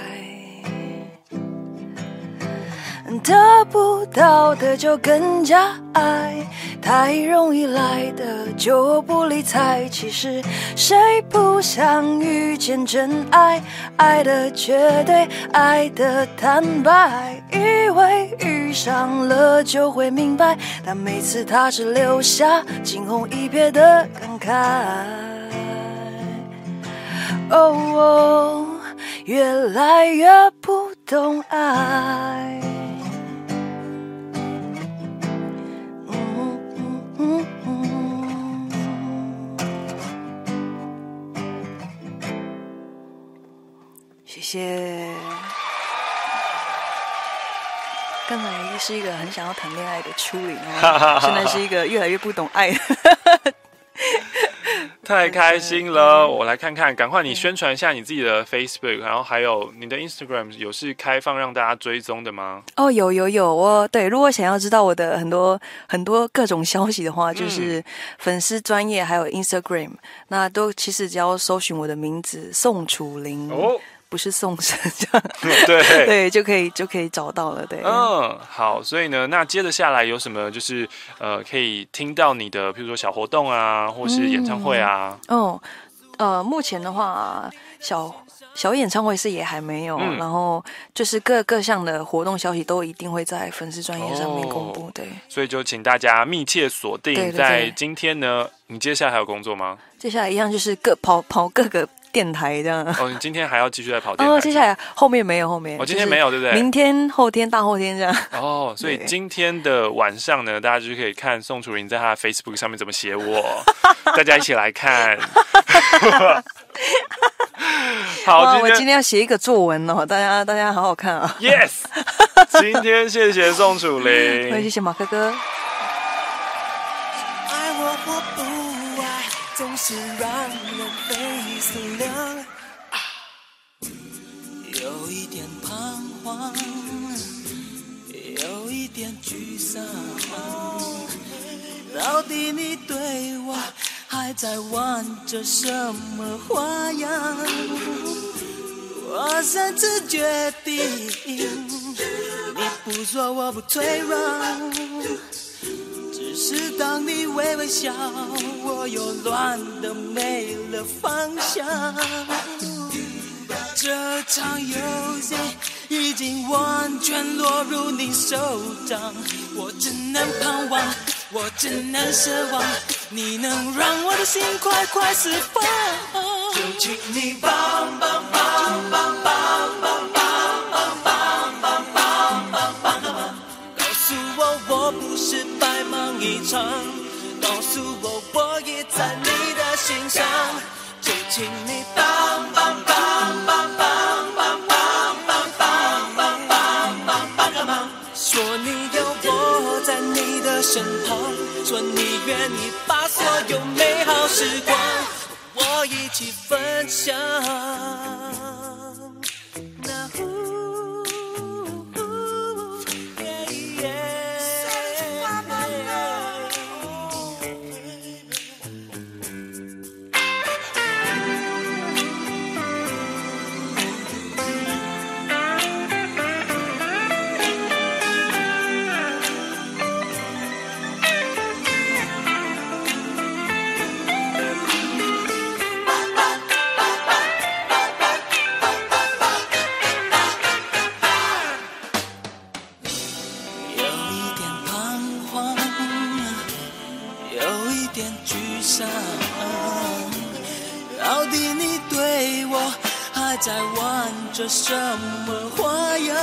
得不到的就更加爱，太容易来的就不理睬。其实谁不想遇见真爱，爱的绝对，爱的坦白，以为遇上了就会明白，但每次他只留下惊鸿一瞥的感慨。哦哦，越来越不懂爱。谢谢。 谢。刚才是一个很想要谈恋爱的初恋哦，现在是一个越来越不懂爱。 太开心了！我来看看，赶快你宣传一下你自己的 Facebook， 然后还有你的 Instagram 有是开放让大家追踪的吗？ 哦，有有有，我对，如果想要知道我的很多很多各种消息的话，嗯、就是粉丝专页还有 Instagram， 那都其实只要搜寻我的名字宋楚玲。哦。不是送神这样， 对对，就可以就可以找到了，对。 嗯，好，所以呢，那接着下来有什么就是呃，可以听到你的，譬如说小活动啊，或是演唱会啊？ 嗯、哦，呃，目前的话，小小演唱会是也还没有，嗯、然后就是各各项的活动消息都一定会在粉丝专页上面公布，哦、对。 所以就请大家密切锁定，对对对，在今天呢，你接下来还有工作吗？ 接下来一样就是各跑跑各个电台这样。 哦，你今天还要继续在跑电台？ 哦，接下来后面没有，后面。 哦，今天没有，对不对？ 明天、后天、大后天这样。 哦，所以今天的晚上呢，大家就可以看宋楚玲在她的 Facebook 上面怎么写我，大家一起来看。好， 我今天要写一个作文哦，大家大家好好看啊。 Yes， 今天谢谢宋楚玲， 谢谢马哥哥。 爱我或不爱，总是让人费思量，啊、有一点彷徨，有一点沮丧。到底你对我还在玩着什么花样？我擅自决定，你不说我不退让。只是当你微微笑，我又乱得没了方向。这场游戏已经完全落入你手掌，我只能盼望，我只能奢望，你能让我的心快快释放。就请你帮帮帮帮帮帮帮帮帮帮帮帮个忙，告诉我我不是白忙一场，告诉我我也在你的心上。就请你帮帮帮帮帮帮帮帮帮帮帮帮个忙，说你要我在你的身旁，说你愿意把所有美好时光我一起分享。到底你对我还在玩着什么花样？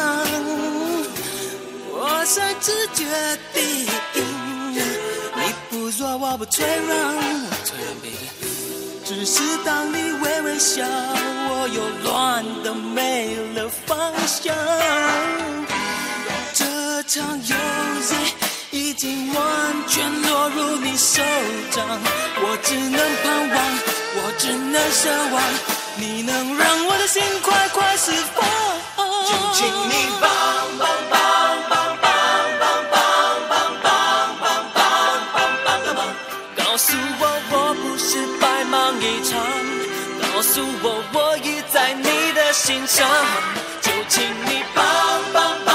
我擅自决定，你不说我不退让，退让 baby。只是当你微微笑，我又乱得没了方向。这场游戏已经完全落入你手掌，我只能盼望，我只能奢望，你能让我的心快快释放。就请你帮帮帮帮帮帮帮帮帮帮帮帮个忙，告诉我我不是白忙一场，告诉我我已在你的心上。就请你帮帮帮。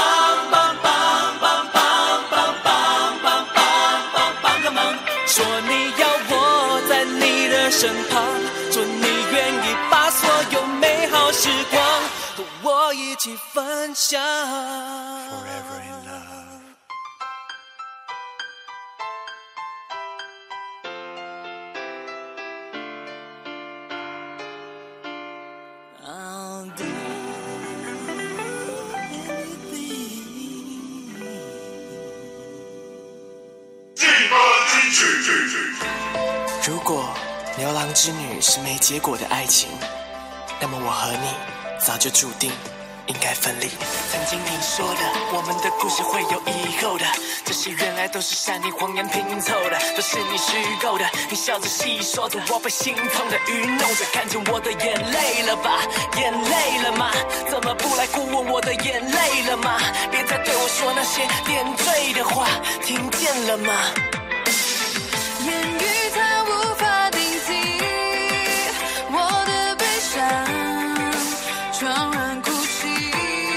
身旁，说你愿意把所有美好时光和我一起分享。Forever in love。I'll do anything。 劲歌金曲。 如果牛郎织女是没结果的爱情，那么我和你早就注定应该分离。曾经你说的，我们的故事会有以后的，这些原来都是善意谎言拼凑的，都是你虚构的。你笑着细说着，我被心痛的愚弄着，看见我的眼泪了吧？眼泪了吗？怎么不来顾问我的眼泪了吗？别再对我说那些点缀的话，听见了吗？ 言语它无法顶替我的悲伤，怆然哭泣。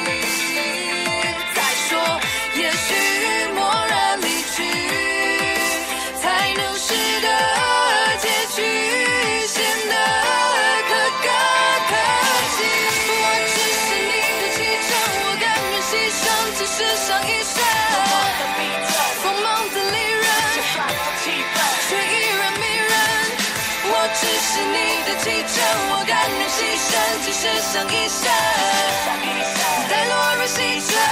再说，也许默然离去，才能使得结局显得可歌可泣。我只是你的气场，我甘愿牺牲，只是上一生。锋芒的利刃，却依然迷人。我只是你的气场，我甘愿牺牲，只是上一生，在落日西沉。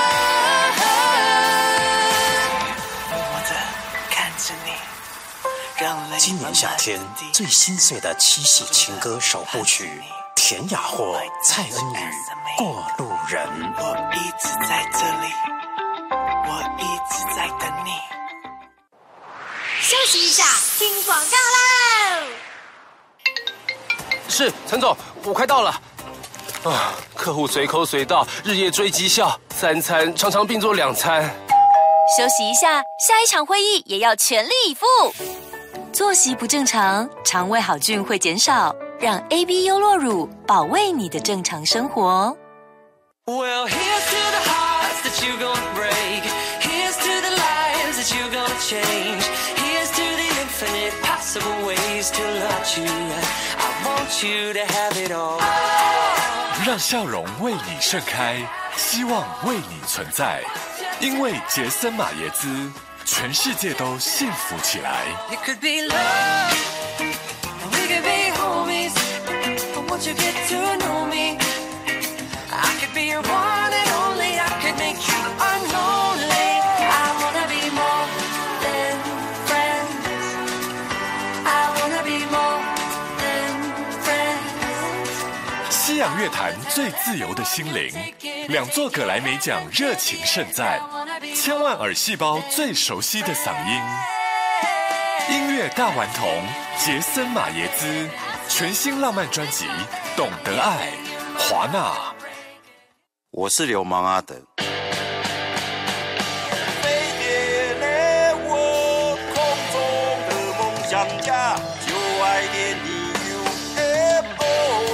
默默地看着你，让泪今年夏天最心碎的七夕情歌首部曲，田雅霍、蔡恩宇《过路人》。 我一直在这里，我一直在等你。 休息一下，听广告喽！ 是陈总，我快到了。啊，客户随口随到，日夜追绩效，三餐常常并做两餐。 休息一下，下一场会议也要全力以赴。作息不正常，肠胃好菌会减少，让 A B 优酪乳保卫你的正常生活。 Well, here's to the hearts that you're gonna break. Here's to the lives that you're gonna change. Here's to the infinite possible ways to let you. I want you to have it all. 让笑容为你盛开，希望为你存在。因为杰森马耶兹，全世界都幸福起来。 It could be love, we could be homies. But once you get to know me, I could be your one and only. I could make you unlonely. I wanna be more than friends. I wanna be more than friends. 西洋乐坛最自由的心灵，两座葛莱美奖热情盛赞，千万耳细胞最熟悉的嗓音。音乐大顽童杰森马耶兹全新浪漫专辑《懂得爱》，华纳。 我是流氓阿德。 飞碟的我，空中的梦想家，就爱点你 U F O。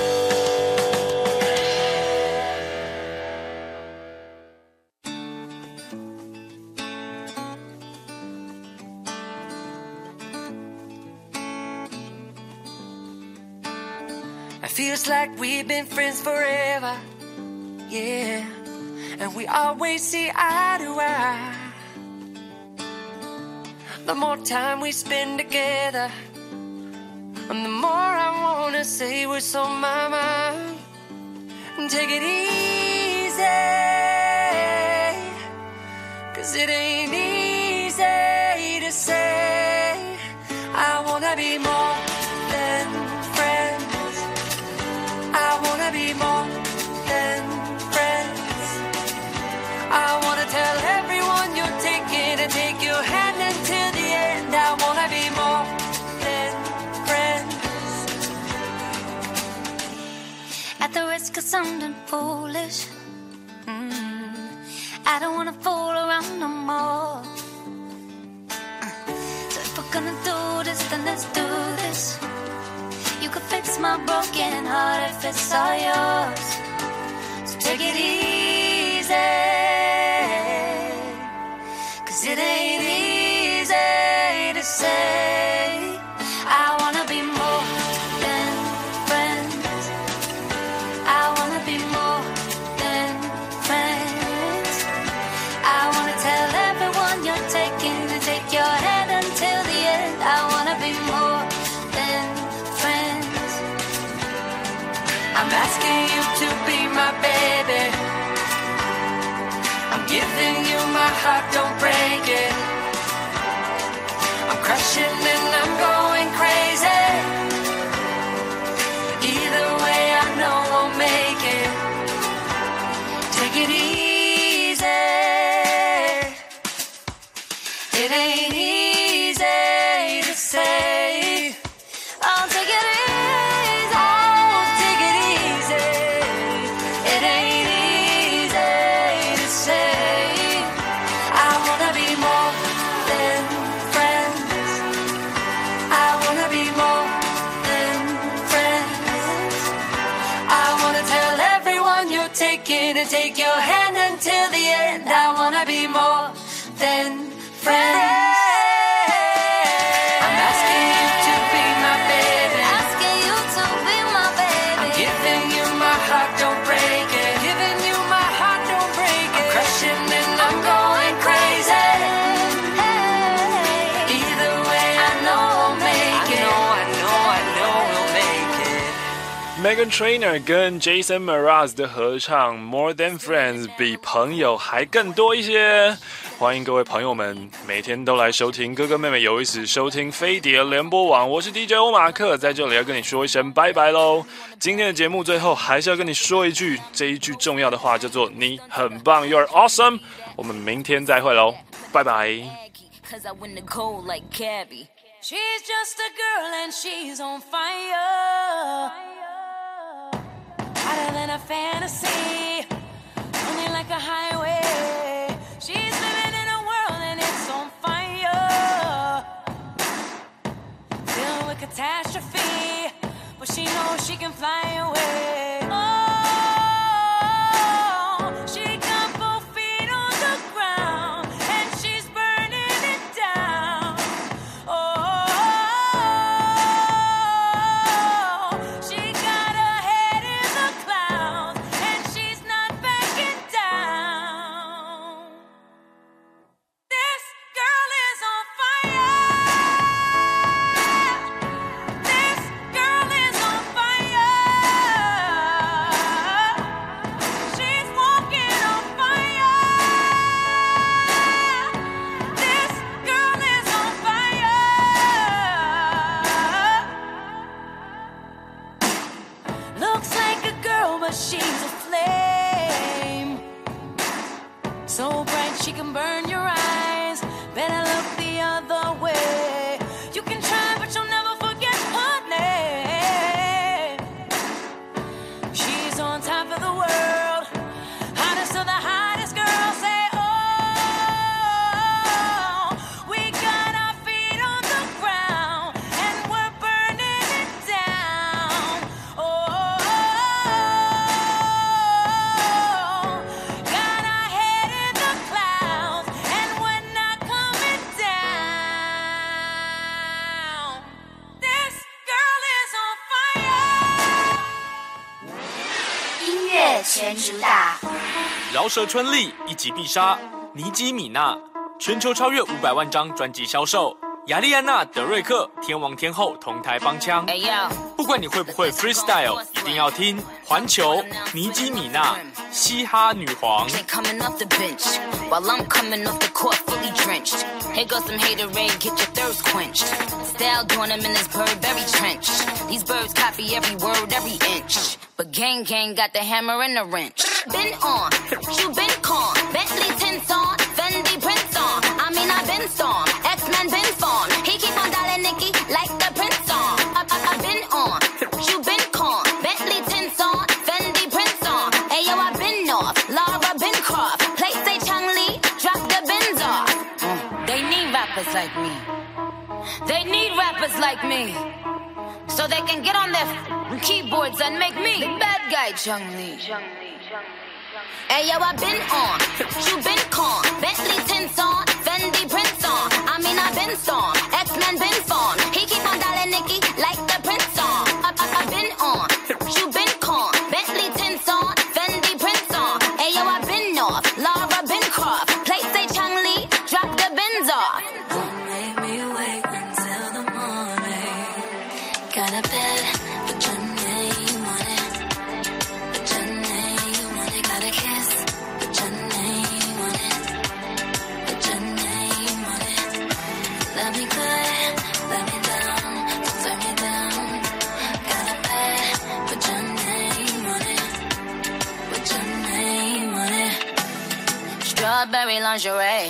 It feels like we've been friends forever. Yeah, and we always see eye to eye. The more time we spend together, and the more I wanna say what's on my mind. Take it easy, 'cause it ain't easy to say. I wanna be more than friends. I wanna be more than friends. I wanna tell everyone you're taking and take your hand until the end. I wanna be more than friends. At the risk of sounding foolish, mm, I don't wanna fool around no more. So if we're gonna do this, then let's do this. You could fix my broken heart if it's all yours. So take it easy, 'cause it ain't easy to say. I wanna be more than friends. I wanna be more than friends. I wanna tell everyone you're taking to take your hand until the end. I wanna be more than friends. I'm asking you to be my baby. I'm giving you my heart, don't break it. I'm crushing and I'm going crazy. Either way I know we'll make It ain't easy to say. I'll take it easy. Oh, take it easy. It ain't easy to say. I wanna be more than friends. I wanna be more than friends. I wanna tell everyone you're taking and take your hand until the end. I wanna be more than friends. I'm asking you to be my baby. Asking you to be my baby. I'm giving you my heart, don't break it. Giving you my heart, don't break it. I'm crushing and I'm going crazy. Either way, I know we'll make it. I know, I know, I know we'll make it. Meghan Trainor 跟 Jason Mraz 的合唱《More Than Friends》比朋友还更多一些。欢迎各位朋友们每天都来收听哥哥妹妹有意思，收听飞碟联播网，我是 D J 欧马克，在这里要跟你说一声拜拜咯。今天的节目最后还是要跟你说一句，这一句重要的话叫做你很棒 You're awesome。 我们明天再会咯，拜拜。 She's just a girl and she's on fire, hotter than a fantasy, only like a highway. She's living in a world and it's on fire, filled with catastrophe, but she knows she can fly away. Oh, she got both feet on the ground and she's burning it down. Oh, she got her head in the clouds and she's not backing down. This girl is on fire. This girl is on fire. She's walking on fire. This girl is on fire. Looks like a girl, but she's a flame. So bright she can burn your eyes. Better look the other way. You can try, but you'll never forget her name. She's on top of the world, hottest of the hottest girls. Say, oh, we got our feet on the ground and we're burning it down. Oh, got our head in the clouds and we're not coming down. This girl is on fire. 音乐全主打， 饶舌春丽一击必杀，尼基米娜全球超越五百万张专辑销售，雅丽安娜、德瑞克天王天后同台帮腔。不管你会不会 freestyle， 一定要听环球尼基米娜嘻哈女皇。 Coming off the bench while I'm coming off the court fully drenched. Here goes some haterade, get your thirst quenched. Style doing them in this Burberry trench. These birds copy every word, every inch. But gang gang got the hammer and the wrench. Been on, you been con. Bentley tints on, Fendi prints on. I mean I been storm, X-Men been formed. He keep on dialing Nicki like the Prince on. I, I, I been on, you been con. Bentley tints on, Fendi prints on. Ayo I been off, Laura been Croft. Play say Chang Lee, drop the Benz off. Mm, they need rappers like me. They need rappers like me. So they can get on their keyboards and make me the bad guy, Chung Lee. Ayo, I been on, you been con. Bentley tints on, Fendi prints on. I mean I been storm, X-Men been formed. He keep on dialing Nicki like the Prince on. I, I, I been on, you been con. Bentley tints on, Fendi prints on. Ayo, I been off, Laura been Croft. Play say Chang Lee, drop the Benz off. Don't make me wait until the morning. Got a bed, put your name on it. Put your name on it. Got a kiss, put your name on it. Put your name on it. Love me good, love me down, don't let me down. Got a bed, put your name on it. Put your name on it. Strawberry lingerie,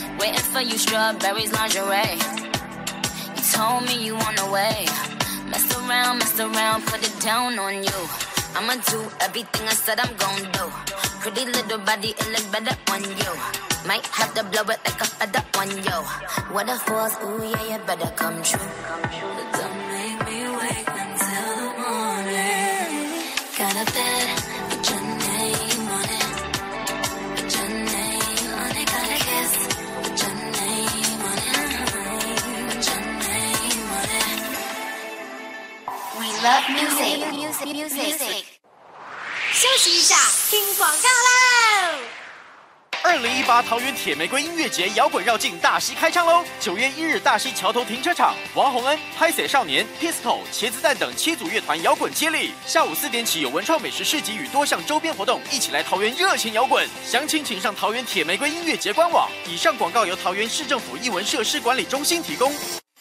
Waiting for you, strawberries, lingerie. You told me you want away. Mess around, mess around, put it down on you. I'ma do everything I said I'm gon' do. Pretty little body, it look better on you. Might have to blow it like a feather on you. What a force, ooh yeah, you better come true. But don't make me wait until the morning. Got a bed, put your name on it. Put your name on it. Got a kiss, put your name on it. Put your name on it. We love music, music, music, music. 休息一下，听广告喽。 二零一八桃园铁玫瑰音乐节摇滚绕境大溪开唱喽！九月一日，大溪桥头停车场，王洪恩、拍水少年、Pistol、茄子蛋等七组乐团摇滚接力。下午四点起有文创美食市集与多项周边活动，一起来桃园热情摇滚。详情请上桃园铁玫瑰音乐节官网。以上广告由桃园市政府艺文设施管理中心提供。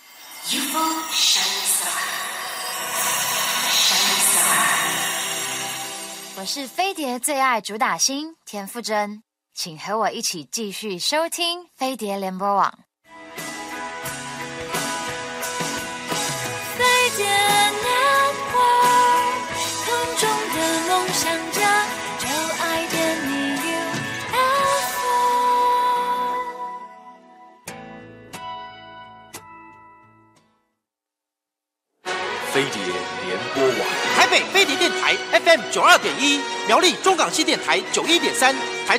我是飞碟最爱主打星田馥甄，请和我一起继续收听飞碟联播网。 飞碟 Network， 空中的梦想家，就爱点你 U F O。 飞碟联播网。 台北飞碟电台 F M 九二点一，苗栗中港西电台九一点三，台